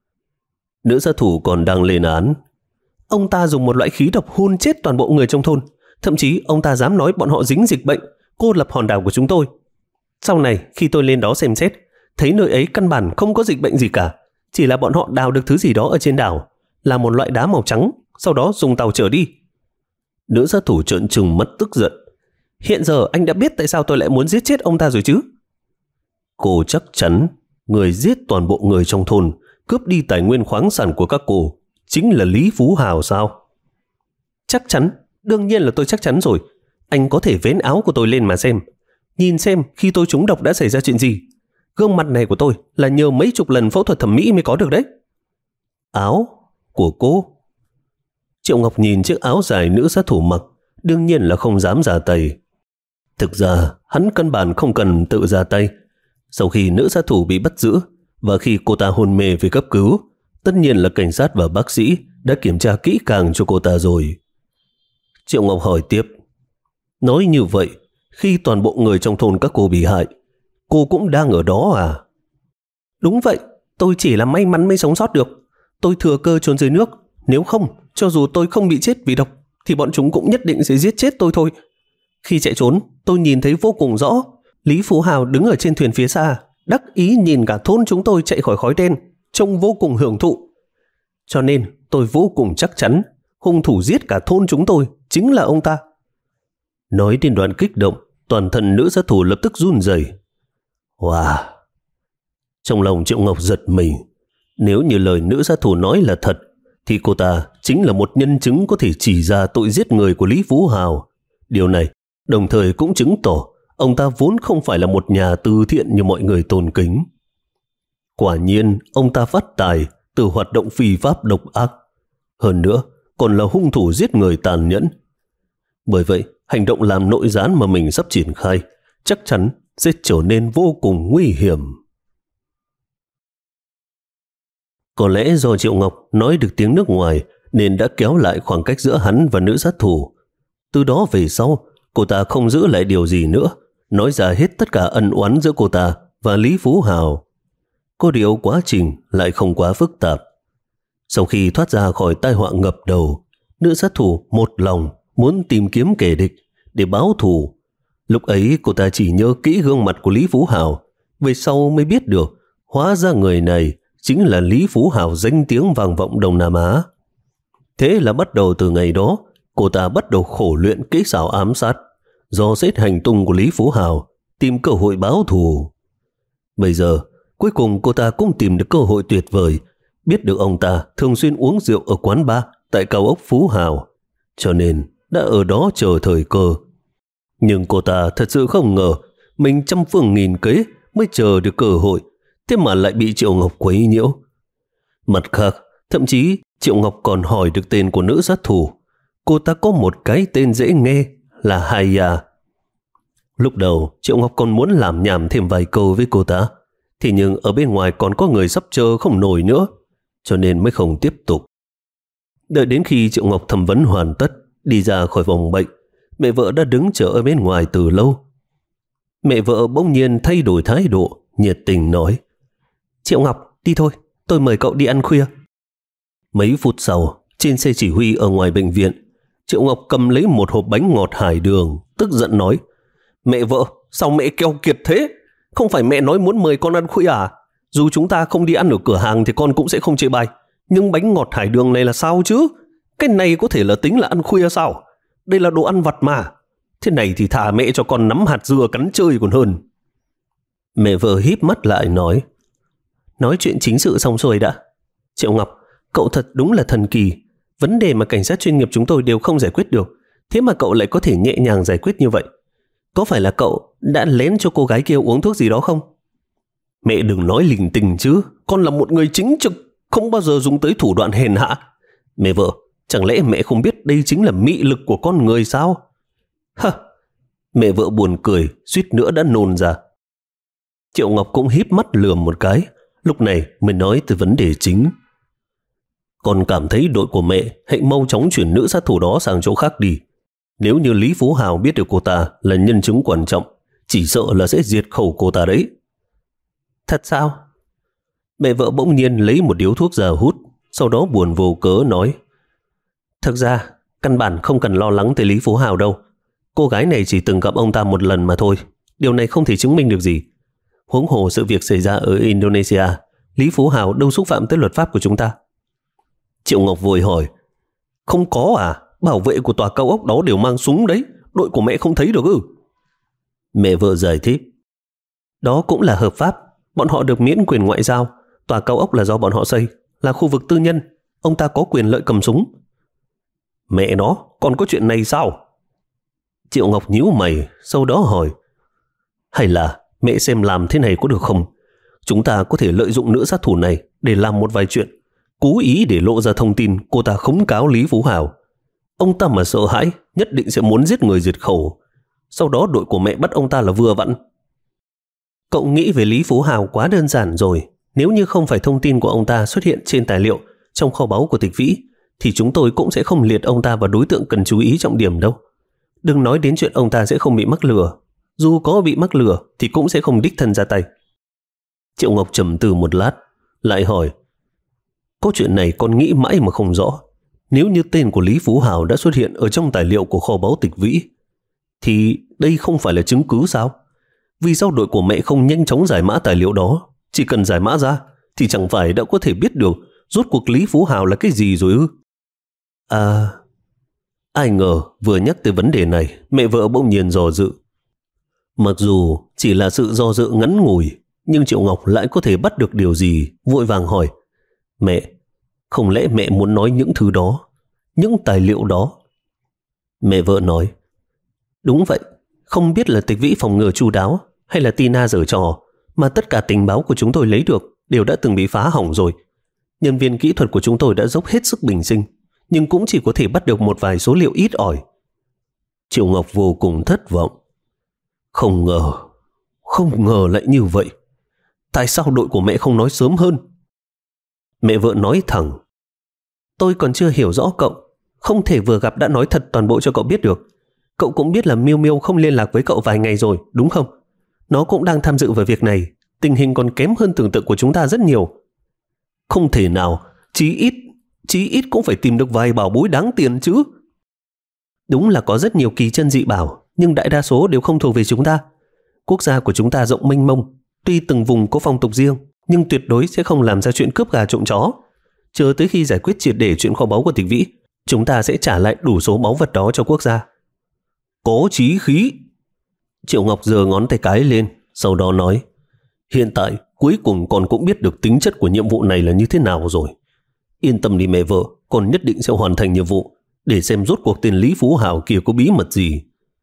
Nữ sát thủ còn đang lên án. Ông ta dùng một loại khí độc hôn chết toàn bộ người trong thôn. Thậm chí ông ta dám nói bọn họ dính dịch bệnh, cô lập hòn đảo của chúng tôi. Sau này khi tôi lên đó xem xét, thấy nơi ấy căn bản không có dịch bệnh gì cả. Chỉ là bọn họ đào được thứ gì đó ở trên đảo, là một loại đá màu trắng, sau đó dùng tàu chở đi. Nữ sát thủ trợn trừng mắt tức giận. Hiện giờ anh đã biết tại sao tôi lại muốn giết chết ông ta rồi chứ? Cô chắc chắn người giết toàn bộ người trong thôn, cướp đi tài nguyên khoáng sản của các cô chính là Lý Phú Hào sao? Chắc chắn, đương nhiên là tôi chắc chắn rồi. Anh có thể vén áo của tôi lên mà xem. Nhìn xem khi tôi trúng độc đã xảy ra chuyện gì. Gương mặt này của tôi là nhờ mấy chục lần phẫu thuật thẩm mỹ mới có được đấy. Áo của cô? Triệu Ngọc nhìn chiếc áo dài nữ sát thủ mặc, đương nhiên là không dám giả tay. Thực ra, hắn căn bản không cần tự ra tay. Sau khi nữ sát thủ bị bắt giữ và khi cô ta hôn mê về cấp cứu, tất nhiên là cảnh sát và bác sĩ đã kiểm tra kỹ càng cho cô ta rồi. Triệu Ngọc hỏi tiếp. Nói như vậy, khi toàn bộ người trong thôn các cô bị hại, cô cũng đang ở đó à? Đúng vậy, tôi chỉ là may mắn mới sống sót được. Tôi thừa cơ trốn dưới nước. Nếu không, cho dù tôi không bị chết vì độc, thì bọn chúng cũng nhất định sẽ giết chết tôi thôi. Khi chạy trốn, tôi nhìn thấy vô cùng rõ. Lý Phú Hào đứng ở trên thuyền phía xa, đắc ý nhìn cả thôn chúng tôi chạy khỏi khói đen, trông vô cùng hưởng thụ. Cho nên tôi vô cùng chắc chắn hung thủ giết cả thôn chúng tôi chính là ông ta. Nói đến đoạn kích động, toàn thân nữ sát thủ lập tức run rẩy. Wow! Trong lòng Triệu Ngọc giật mình. Nếu như lời nữ sát thủ nói là thật, thì cô ta chính là một nhân chứng có thể chỉ ra tội giết người của Lý Phú Hào. Điều này đồng thời cũng chứng tỏ ông ta vốn không phải là một nhà từ thiện như mọi người tôn kính. Quả nhiên, ông ta phát tài từ hoạt động phi pháp độc ác. Hơn nữa, còn là hung thủ giết người tàn nhẫn. Bởi vậy, hành động làm nội gián mà mình sắp triển khai chắc chắn sẽ trở nên vô cùng nguy hiểm. Có lẽ do Triệu Ngọc nói được tiếng nước ngoài nên đã kéo lại khoảng cách giữa hắn và nữ sát thủ. Từ đó về sau, cô ta không giữ lại điều gì nữa, nói ra hết tất cả ân oán giữa cô ta và Lý Phú Hào. Có điều quá trình lại không quá phức tạp. Sau khi thoát ra khỏi tai họa ngập đầu, nữ sát thủ một lòng muốn tìm kiếm kẻ địch để báo thù. Lúc ấy cô ta chỉ nhớ kỹ gương mặt của Lý Phú Hào, về sau mới biết được hóa ra người này chính là Lý Phú Hào danh tiếng vang vọng Đông Nam Á. Thế là bắt đầu từ ngày đó, cô ta bắt đầu khổ luyện kỹ xảo ám sát, dò xét hành tung của Lý Phú Hào, tìm cơ hội báo thù. Bây giờ, cuối cùng cô ta cũng tìm được cơ hội tuyệt vời, biết được ông ta thường xuyên uống rượu ở quán bar tại cao ốc Phú Hào, cho nên đã ở đó chờ thời cơ. Nhưng cô ta thật sự không ngờ mình trăm phương nghìn kế mới chờ được cơ hội, thế mà lại bị Triệu Ngọc quấy nhiễu. Mặt khác, thậm chí Triệu Ngọc còn hỏi được tên của nữ sát thủ. Cô ta có một cái tên dễ nghe là Haya. Lúc đầu Triệu Ngọc còn muốn làm nhảm thêm vài câu với cô ta, thì nhưng ở bên ngoài còn có người sắp chờ không nổi nữa, cho nên mới không tiếp tục. Đợi đến khi Triệu Ngọc thẩm vấn hoàn tất, đi ra khỏi phòng bệnh, mẹ vợ đã đứng chờ ở bên ngoài từ lâu. Mẹ vợ bỗng nhiên thay đổi thái độ, nhiệt tình nói: Triệu Ngọc, đi thôi, tôi mời cậu đi ăn khuya. Mấy phút sau, trên xe chỉ huy ở ngoài bệnh viện, Triệu Ngọc cầm lấy một hộp bánh ngọt hải đường, tức giận nói: Mẹ vợ, sao mẹ keo kiệt thế? Không phải mẹ nói muốn mời con ăn khuya à? Dù chúng ta không đi ăn ở cửa hàng thì con cũng sẽ không chê bai. Nhưng bánh ngọt hải đường này là sao chứ? Cái này có thể là tính là ăn khuya sao? Đây là đồ ăn vặt mà. Thế này thì thà mẹ cho con nắm hạt dưa cắn chơi còn hơn. Mẹ vợ híp mắt lại nói: Nói chuyện chính sự xong rồi đã. Triệu Ngọc, cậu thật đúng là thần kỳ. Vấn đề mà cảnh sát chuyên nghiệp chúng tôi đều không giải quyết được, thế mà cậu lại có thể nhẹ nhàng giải quyết như vậy. Có phải là cậu đã lén cho cô gái kia uống thuốc gì đó không? Mẹ đừng nói lình tình chứ. Con là một người chính trực, không bao giờ dùng tới thủ đoạn hèn hạ. Mẹ vợ, chẳng lẽ mẹ không biết đây chính là mị lực của con người sao? Hả? Mẹ vợ buồn cười, suýt nữa đã nôn ra. Triệu Ngọc cũng híp mắt lườm một cái, lúc này mới nói từ vấn đề chính. Con cảm thấy đội của mẹ hãy mau chóng chuyển nữ sát thủ đó sang chỗ khác đi. Nếu như Lý Phú Hào biết được cô ta là nhân chứng quan trọng, chỉ sợ là sẽ diệt khẩu cô ta đấy. Thật sao? Mẹ vợ bỗng nhiên lấy một điếu thuốc ra hút, sau đó buồn vô cớ nói: Thực ra, căn bản không cần lo lắng tới Lý Phú Hào đâu. Cô gái này chỉ từng gặp ông ta một lần mà thôi. Điều này không thể chứng minh được gì. Huống hồ sự việc xảy ra ở Indonesia, Lý Phú Hào đâu xúc phạm tới luật pháp của chúng ta. Triệu Ngọc vội hỏi: Không có à? Bảo vệ của tòa cao ốc đó đều mang súng đấy. Đội của mẹ không thấy được ư? Mẹ vợ giải thích: Đó cũng là hợp pháp. Bọn họ được miễn quyền ngoại giao. Tòa cao ốc là do bọn họ xây, là khu vực tư nhân. Ông ta có quyền lợi cầm súng. Mẹ nó, còn có chuyện này sao? Triệu Ngọc nhíu mày, sau đó hỏi: Hay là mẹ xem làm thế này có được không? Chúng ta có thể lợi dụng nữ sát thủ này để làm một vài chuyện, cố ý để lộ ra thông tin cô ta khống cáo Lý Phú Hào. Ông ta mà sợ hãi, nhất định sẽ muốn giết người diệt khẩu. sau đó đội của mẹ bắt ông ta là vừa vặn. Cậu nghĩ về Lý Phú Hào quá đơn giản rồi. Nếu như không phải thông tin của ông ta xuất hiện trên tài liệu trong kho báu của Tịch Vĩ, thì chúng tôi cũng sẽ không liệt ông ta vào đối tượng cần chú ý trọng điểm đâu. Đừng nói đến chuyện ông ta sẽ không bị mắc lừa. Dù có bị mắc lừa thì cũng sẽ không đích thân ra tay. Triệu Ngọc trầm tư một lát, lại hỏi: có chuyện này con nghĩ mãi mà không rõ. Nếu như tên của Lý Phú Hào đã xuất hiện ở trong tài liệu của kho báu Tịch Vĩ, thì đây không phải là chứng cứ sao? Vì sao đội của mẹ không nhanh chóng giải mã tài liệu đó? Chỉ cần giải mã ra thì chẳng phải đã có thể biết được rốt cuộc Lý Phú Hào là cái gì rồi ư? À, ai ngờ vừa nhắc tới vấn đề này, mẹ vợ bỗng nhiên dò dự. Mặc dù chỉ là sự do dự ngắn ngủi, nhưng Triệu Ngọc lại có thể bắt được điều gì, vội vàng hỏi: mẹ, không lẽ mẹ muốn nói những thứ đó, những tài liệu đó? Mẹ vợ nói: đúng vậy, không biết là Tịch Vĩ phòng ngừa chu đáo hay là Tina giở trò, mà tất cả tình báo của chúng tôi lấy được đều đã từng bị phá hỏng rồi. Nhân viên kỹ thuật của chúng tôi đã dốc hết sức bình sinh, nhưng cũng chỉ có thể bắt được một vài số liệu ít ỏi. Triệu Ngọc vô cùng thất vọng. Không ngờ, không ngờ lại như vậy. Tại sao đội của mẹ không nói sớm hơn? Mẹ vợ nói thẳng: tôi còn chưa hiểu rõ cậu, không thể vừa gặp đã nói thật toàn bộ cho cậu biết được. Cậu cũng biết là Miêu Miêu không liên lạc với cậu vài ngày rồi, đúng không? Nó cũng đang tham dự vào việc này. Tình hình còn kém hơn tưởng tượng của chúng ta rất nhiều. Không thể nào, chí ít, chí ít cũng phải tìm được vài bảo bối đáng tiền chứ. Đúng là có rất nhiều kỳ chân dị bảo, nhưng đại đa số đều không thuộc về chúng ta. Quốc gia của chúng ta rộng mênh mông, tuy từng vùng có phong tục riêng, nhưng tuyệt đối sẽ không làm ra chuyện cướp gà trộm chó. Chờ tới khi giải quyết triệt để chuyện kho báu của Tịch Vĩ, chúng ta sẽ trả lại đủ số báu vật đó cho quốc gia. Có chí khí. Triệu Ngọc giơ ngón tay cái lên, sau đó nói: hiện tại cuối cùng con cũng biết được tính chất của nhiệm vụ này là như thế nào rồi. Yên tâm đi mẹ vợ, con nhất định sẽ hoàn thành nhiệm vụ, để xem rốt cuộc tên Lý Phú Hào kia có bí mật gì.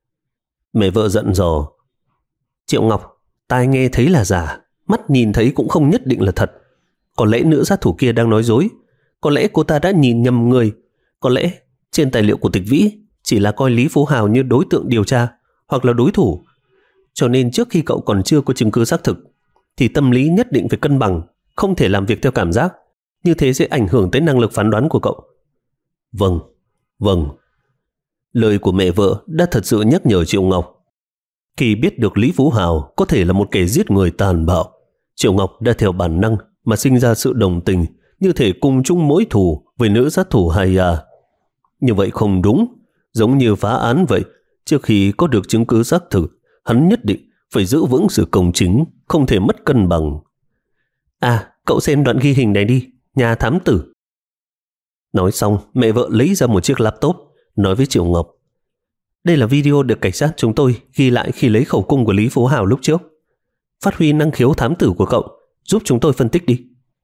Mẹ vợ dặn dò: Triệu Ngọc, tai nghe thấy là giả, mắt nhìn thấy cũng không nhất định là thật. Có lẽ nữ sát thủ kia đang nói dối, có lẽ cô ta đã nhìn nhầm người, có lẽ trên tài liệu của Tịch Vĩ chỉ là coi Lý Phú Hào như đối tượng điều tra hoặc là đối thủ. Cho nên trước khi cậu còn chưa có chứng cứ xác thực thì tâm lý nhất định phải cân bằng, không thể làm việc theo cảm giác. Như thế sẽ ảnh hưởng tới năng lực phán đoán của cậu. Vâng, vâng. Lời của mẹ vợ đã thật sự nhắc nhở Triệu Ngọc. Khi biết được Lý Phú Hào có thể là một kẻ giết người tàn bạo, Triệu Ngọc đã theo bản năng mà sinh ra sự đồng tình, như thể cùng chung mối thù với nữ sát thủ Haya. Như vậy không đúng, giống như phá án vậy. Trước khi có được chứng cứ xác thực, hắn nhất định phải giữ vững sự công chính, không thể mất cân bằng. À, cậu xem đoạn ghi hình này đi, nhà thám tử. Nói xong, mẹ vợ lấy ra một chiếc laptop, nói với Triệu Ngọc: đây là video được cảnh sát chúng tôi ghi lại khi lấy khẩu cung của Lý Phú Hào lúc trước. Phát huy năng khiếu thám tử của cậu, giúp chúng tôi phân tích đi.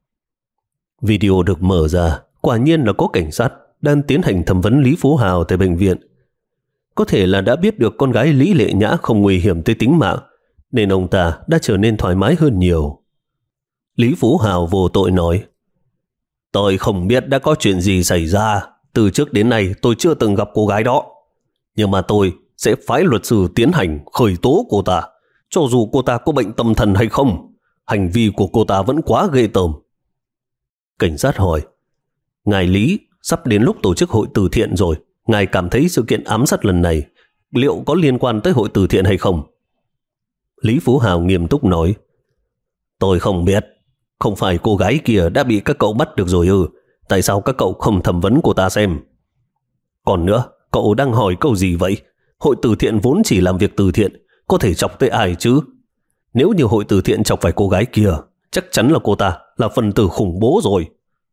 Video được mở ra, quả nhiên là có cảnh sát đang tiến hành thẩm vấn Lý Phú Hào tại bệnh viện. Có thể là đã biết được con gái Lý Lệ Nhã không nguy hiểm tới tính mạng, nên ông ta đã trở nên thoải mái hơn nhiều. Lý Phú Hào vô tội nói: tôi không biết đã có chuyện gì xảy ra. Từ trước đến nay tôi chưa từng gặp cô gái đó. Nhưng mà tôi sẽ phái luật sư tiến hành khởi tố cô ta. Cho dù cô ta có bệnh tâm thần hay không, hành vi của cô ta vẫn quá ghê tởm. Cảnh sát hỏi: ngài Lý, sắp đến lúc tổ chức hội từ thiện rồi. Ngài cảm thấy sự kiện ám sát lần này liệu có liên quan tới hội từ thiện hay không? Lý Phú Hào nghiêm túc nói: tôi không biết. Không phải cô gái kia đã bị các cậu bắt được rồi ư? Tại sao các cậu không thẩm vấn cô ta xem? Còn nữa, cậu đang hỏi câu gì vậy? Hội từ thiện vốn chỉ làm việc từ thiện, có thể chọc tới ai chứ? Nếu như hội từ thiện chọc phải cô gái kia, chắc chắn là cô ta là phần tử khủng bố rồi.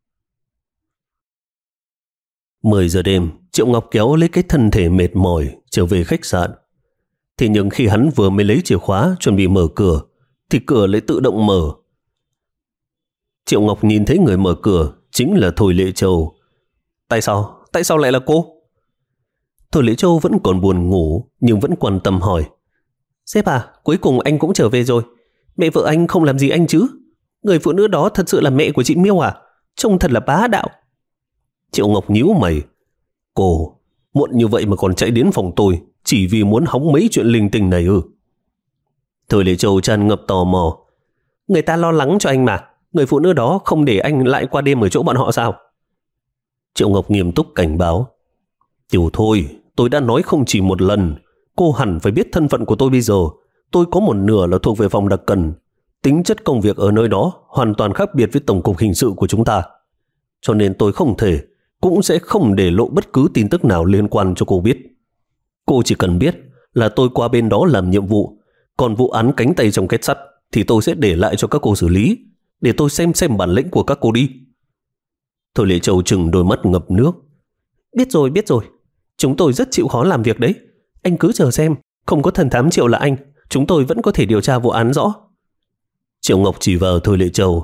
mười giờ đêm, Triệu Ngọc kéo lấy cái thân thể mệt mỏi trở về khách sạn. Thế nhưng khi hắn vừa mới lấy chìa khóa chuẩn bị mở cửa, thì cửa lại tự động mở. Triệu Ngọc nhìn thấy người mở cửa chính là Thôi Lệ Châu. Tại sao? Tại sao lại là cô? Thôi Lệ Châu vẫn còn buồn ngủ nhưng vẫn quan tâm hỏi: sếp à, cuối cùng anh cũng trở về rồi. Mẹ vợ anh không làm gì anh chứ? Người phụ nữ đó thật sự là mẹ của chị Miêu à? Trông thật là bá đạo. Triệu Ngọc nhíu mày: cô, muộn như vậy mà còn chạy đến phòng tôi, chỉ vì muốn hóng mấy chuyện linh tinh này ư? Thôi Lệ Châu tràn ngập tò mò. Người ta lo lắng cho anh mà. Người phụ nữ đó không để anh lại qua đêm ở chỗ bọn họ sao? Triệu Ngọc nghiêm túc cảnh báo. Tiểu Thôi, tôi đã nói không chỉ một lần. Cô hẳn phải biết thân phận của tôi bây giờ. Tôi có một nửa là thuộc về phòng đặc cần. Tính chất công việc ở nơi đó hoàn toàn khác biệt với tổng cục hình sự của chúng ta. Cho nên tôi không thể, cũng sẽ không để lộ bất cứ tin tức nào liên quan cho cô biết. Cô chỉ cần biết là tôi qua bên đó làm nhiệm vụ. Còn vụ án cánh tay trong kết sắt thì tôi sẽ để lại cho các cô xử lý, để tôi xem xem bản lĩnh của các cô đi. Thôi Lệ Châu trừng đôi mắt ngập nước. Biết rồi, biết rồi. Chúng tôi rất chịu khó làm việc đấy. Anh cứ chờ xem, không có thần thám Triệu là anh, chúng tôi vẫn có thể điều tra vụ án rõ. Triệu Ngọc chỉ vào Thôi Lệ Châu.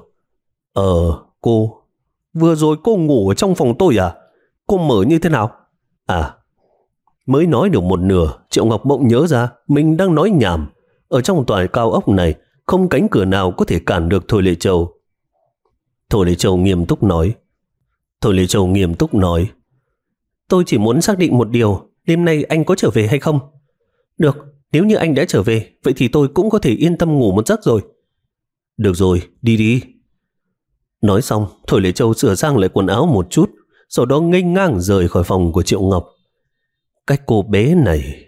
Ờ, cô, vừa rồi cô ngủ ở trong phòng tôi à? Cô mở như thế nào? À, mới nói được một nửa, Triệu Ngọc bỗng nhớ ra mình đang nói nhảm. Ở trong tòa cao ốc này, không cánh cửa nào có thể cản được Thôi Lệ Châu. Thôi Lệ Châu nghiêm túc nói. Thôi Lệ Châu nghiêm túc nói. Tôi chỉ muốn xác định một điều, đêm nay anh có trở về hay không? Được, nếu như anh đã trở về, vậy thì tôi cũng có thể yên tâm ngủ một giấc rồi. Được rồi, đi đi. Nói xong, Thôi Lệ Châu sửa sang lại quần áo một chút, sau đó nghênh ngang rời khỏi phòng của Triệu Ngọc. Cái cô bé này...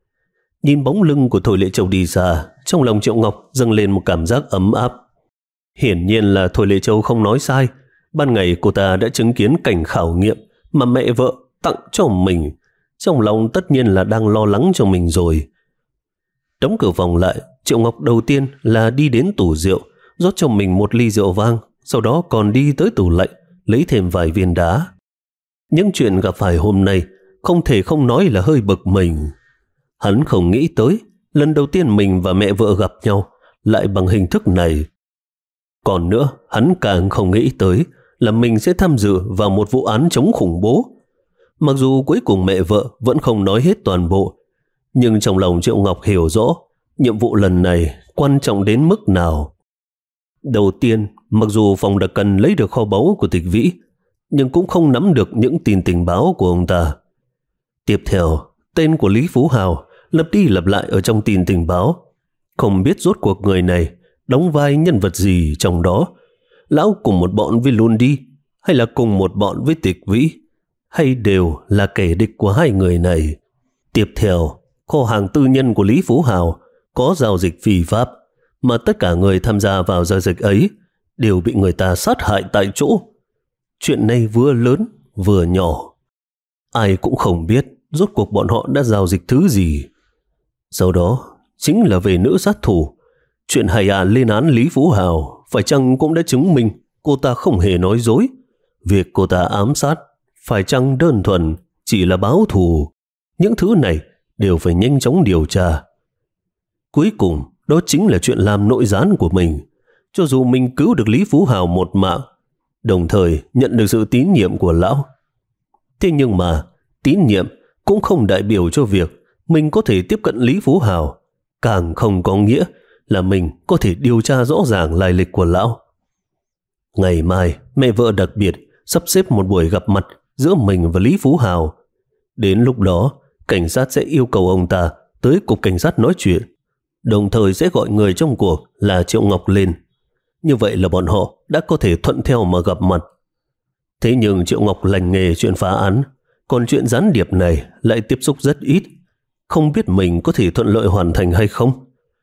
Nhìn bóng lưng của Thôi Lệ Châu đi xa, trong lòng Triệu Ngọc dâng lên một cảm giác ấm áp. Hiển nhiên là Thôi Lệ Châu không nói sai. Ban ngày cô ta đã chứng kiến cảnh khảo nghiệm mà mẹ vợ tặng cho mình. Trong lòng tất nhiên là đang lo lắng cho mình rồi. Đóng cửa phòng lại, Triệu Ngọc đầu tiên là đi đến tủ rượu, rót cho mình một ly rượu vang, sau đó còn đi tới tủ lạnh, lấy thêm vài viên đá. Những chuyện gặp phải hôm nay không thể không nói là hơi bực mình. Hắn không nghĩ tới, lần đầu tiên mình và mẹ vợ gặp nhau lại bằng hình thức này. Còn nữa, hắn càng không nghĩ tới là mình sẽ tham dự vào một vụ án chống khủng bố. Mặc dù cuối cùng mẹ vợ vẫn không nói hết toàn bộ, nhưng trong lòng Triệu Ngọc hiểu rõ nhiệm vụ lần này quan trọng đến mức nào. Đầu tiên, mặc dù phòng đặc cần lấy được kho báu của Tịch Vĩ, nhưng cũng không nắm được những tin tình báo của ông ta. Tiếp theo, tên của Lý Phú Hào lặp đi lặp lại ở trong tin tình báo. Không biết rốt cuộc người này đóng vai nhân vật gì trong đó. Lão cùng một bọn với Lundi, hay là cùng một bọn với Tịch Vĩ, hay đều là kẻ địch của hai người này. Tiếp theo, kho hàng tư nhân của Lý Phú Hào có giao dịch phi pháp, mà tất cả người tham gia vào giao dịch ấy đều bị người ta sát hại tại chỗ. Chuyện này vừa lớn vừa nhỏ. Ai cũng không biết rốt cuộc bọn họ đã giao dịch thứ gì. Sau đó chính là về nữ sát thủ. Chuyện Hải Hà lên án Lý Phú Hào phải chăng cũng đã chứng minh cô ta không hề nói dối. Việc cô ta ám sát phải chăng đơn thuần chỉ là báo thù. Những thứ này đều phải nhanh chóng điều tra. Cuối cùng, đó chính là chuyện làm nội gián của mình. Cho dù mình cứu được Lý Phú Hào một mạng, đồng thời nhận được sự tín nhiệm của lão. Thế nhưng mà, tín nhiệm cũng không đại biểu cho việc mình có thể tiếp cận Lý Phú Hào, càng không có nghĩa là mình có thể điều tra rõ ràng lai lịch của lão. Ngày mai, mẹ vợ đặc biệt sắp xếp một buổi gặp mặt giữa mình và Lý Phú Hào. Đến lúc đó, cảnh sát sẽ yêu cầu ông ta tới cục cảnh sát nói chuyện, đồng thời sẽ gọi người trong cuộc là Triệu Ngọc lên. Như vậy là bọn họ đã có thể thuận theo mà gặp mặt. Thế nhưng Triệu Ngọc lành nghề chuyện phá án, còn chuyện gián điệp này lại tiếp xúc rất ít, không biết mình có thể thuận lợi hoàn thành hay không.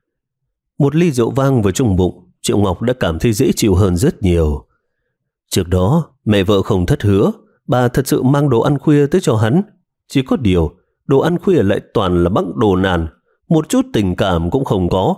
Một ly rượu vang vào trong bụng, Triệu Ngọc đã cảm thấy dễ chịu hơn rất nhiều. Trước đó, mẹ vợ không thất hứa, bà thật sự mang đồ ăn khuya tới cho hắn. Chỉ có điều, đồ ăn khuya lại toàn là băng đồ nàn, một chút tình cảm cũng không có.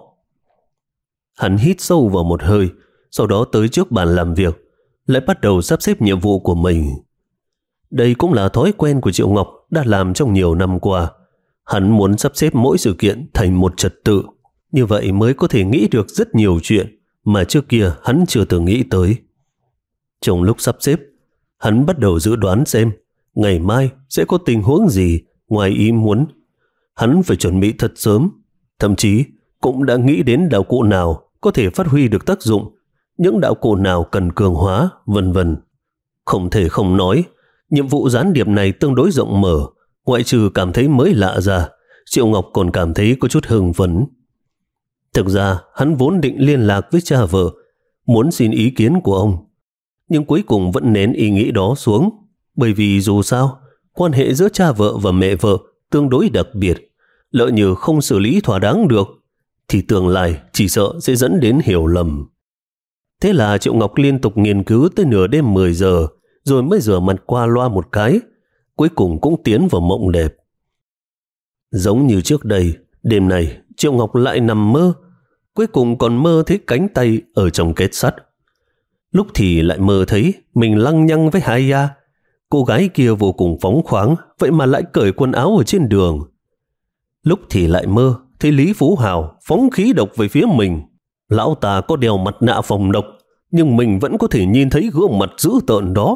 Hắn hít sâu vào một hơi, sau đó tới trước bàn làm việc, lại bắt đầu sắp xếp nhiệm vụ của mình. Đây cũng là thói quen của Triệu Ngọc đã làm trong nhiều năm qua. Hắn muốn sắp xếp mỗi sự kiện thành một trật tự, như vậy mới có thể nghĩ được rất nhiều chuyện mà trước kia hắn chưa từng nghĩ tới. Trong lúc sắp xếp, hắn bắt đầu dự đoán xem ngày mai sẽ có tình huống gì ngoài ý muốn. Hắn phải chuẩn bị thật sớm, thậm chí cũng đã nghĩ đến đạo cụ nào có thể phát huy được tác dụng, những đạo cụ nào cần cường hóa, vân vân. Không thể không nói, nhiệm vụ gián điệp này tương đối rộng mở, ngoại trừ cảm thấy mới lạ ra, Triệu Ngọc còn cảm thấy có chút hưng phấn. Thực ra hắn vốn định liên lạc với cha vợ, muốn xin ý kiến của ông, nhưng cuối cùng vẫn nén ý nghĩ đó xuống, bởi vì dù sao, quan hệ giữa cha vợ và mẹ vợ tương đối đặc biệt, lỡ như không xử lý thỏa đáng được, thì tương lai chỉ sợ sẽ dẫn đến hiểu lầm. Thế là Triệu Ngọc liên tục nghiên cứu tới nửa đêm mười giờ, rồi mới rửa mặt qua loa một cái, cuối cùng cũng tiến vào mộng đẹp. Giống như trước đây, đêm này Triệu Ngọc lại nằm mơ, cuối cùng còn mơ thấy cánh tay ở trong kết sắt. Lúc thì lại mơ thấy mình lăng nhăng với Haya, cô gái kia vô cùng phóng khoáng, vậy mà lại cởi quần áo ở trên đường. Lúc thì lại mơ thấy Lý Phú Hào phóng khí độc về phía mình. Lão ta có đeo mặt nạ phòng độc, nhưng mình vẫn có thể nhìn thấy gương mặt dữ tợn đó.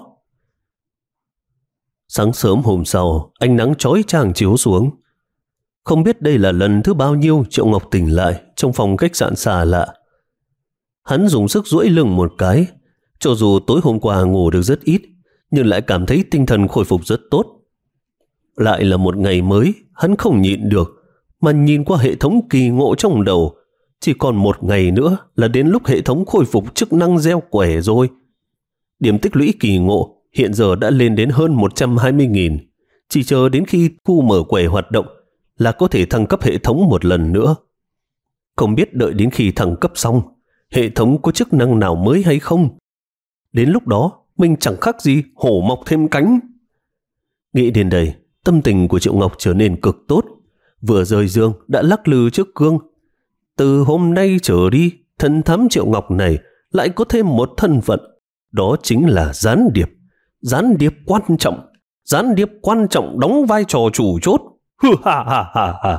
Sáng sớm hôm sau, ánh nắng chói chang chiếu xuống. Không biết đây là lần thứ bao nhiêu Triệu Ngọc tỉnh lại trong phòng khách sạn xa lạ. Hắn dùng sức duỗi lưng một cái, cho dù tối hôm qua ngủ được rất ít, nhưng lại cảm thấy tinh thần khôi phục rất tốt. Lại là một ngày mới, hắn không nhịn được, mà nhìn qua hệ thống kỳ ngộ trong đầu. Chỉ còn một ngày nữa là đến lúc hệ thống khôi phục chức năng gieo quẻ rồi. Điểm tích lũy kỳ ngộ hiện giờ đã lên đến hơn một trăm hai mươi nghìn. Chỉ chờ đến khi khu mở quẻ hoạt động là có thể thăng cấp hệ thống một lần nữa. Không biết đợi đến khi thăng cấp xong, hệ thống có chức năng nào mới hay không? Đến lúc đó, mình chẳng khác gì hổ mọc thêm cánh. Nghĩ đến đây, tâm tình của Triệu Ngọc trở nên cực tốt. Vừa rời giường đã lắc lư trước gương. Từ hôm nay trở đi, thần thám Triệu Ngọc này lại có thêm một thân phận. Đó chính là gián điệp. Gián điệp quan trọng. Gián điệp quan trọng đóng vai trò chủ chốt. Hừ ha ha ha ha.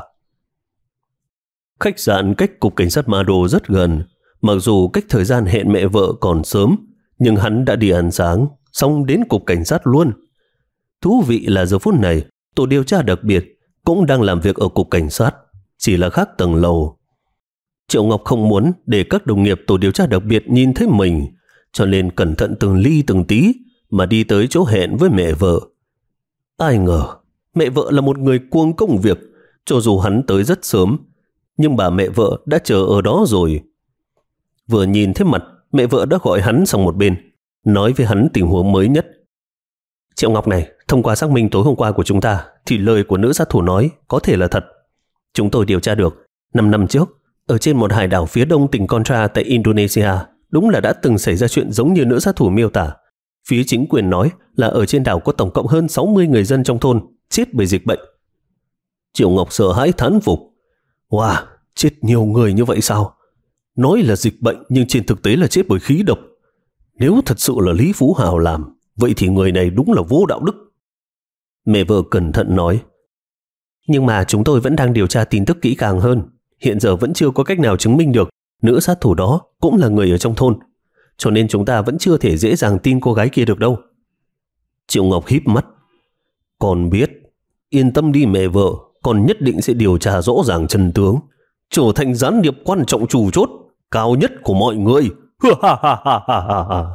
Khách sạn cách cục cảnh sát Ma Đô rất gần. Mặc dù cách thời gian hẹn mẹ vợ còn sớm, nhưng hắn đã đi ăn sáng, xong đến cục cảnh sát luôn. Thú vị là giờ phút này, tổ điều tra đặc biệt cũng đang làm việc ở cục cảnh sát, chỉ là khác tầng lầu. Triệu Ngọc không muốn để các đồng nghiệp tổ điều tra đặc biệt nhìn thấy mình, cho nên cẩn thận từng ly từng tí mà đi tới chỗ hẹn với mẹ vợ. Ai ngờ, mẹ vợ là một người cuồng công việc, cho dù hắn tới rất sớm, nhưng bà mẹ vợ đã chờ ở đó rồi. Vừa nhìn thấy mặt, mẹ vợ đã gọi hắn sang một bên, nói với hắn tình huống mới nhất. Triệu Ngọc này, thông qua xác minh tối hôm qua của chúng ta, thì lời của nữ sát thủ nói có thể là thật. Chúng tôi điều tra được, năm năm trước, ở trên một hải đảo phía đông tỉnh Contra tại Indonesia, đúng là đã từng xảy ra chuyện giống như nữ sát thủ miêu tả. Phía chính quyền nói là ở trên đảo có tổng cộng hơn sáu mươi người dân trong thôn chết bởi dịch bệnh. Triệu Ngọc sợ hãi thán phục. Wow, chết nhiều người như vậy sao? Nói là dịch bệnh nhưng trên thực tế là chết bởi khí độc. Nếu thật sự là Lý Phú Hào làm, vậy thì người này đúng là vô đạo đức. Mẹ vợ cẩn thận nói. Nhưng mà chúng tôi vẫn đang điều tra tin tức kỹ càng hơn. Hiện giờ vẫn chưa có cách nào chứng minh được nữ sát thủ đó cũng là người ở trong thôn. Cho nên chúng ta vẫn chưa thể dễ dàng tin cô gái kia được đâu. Triệu Ngọc híp mắt. Con biết, yên tâm đi mẹ vợ, con nhất định sẽ điều tra rõ ràng chân tướng, trở thành gián điệp quan trọng chủ chốt, cao nhất của mọi người. Ha ha ha ha ha ha.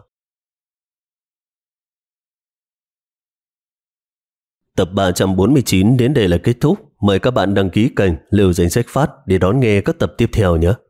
Tập ba trăm bốn mươi chín đến đây là kết thúc. Mời các bạn đăng ký kênh Lưu Danh Sách Phát để đón nghe các tập tiếp theo nhé.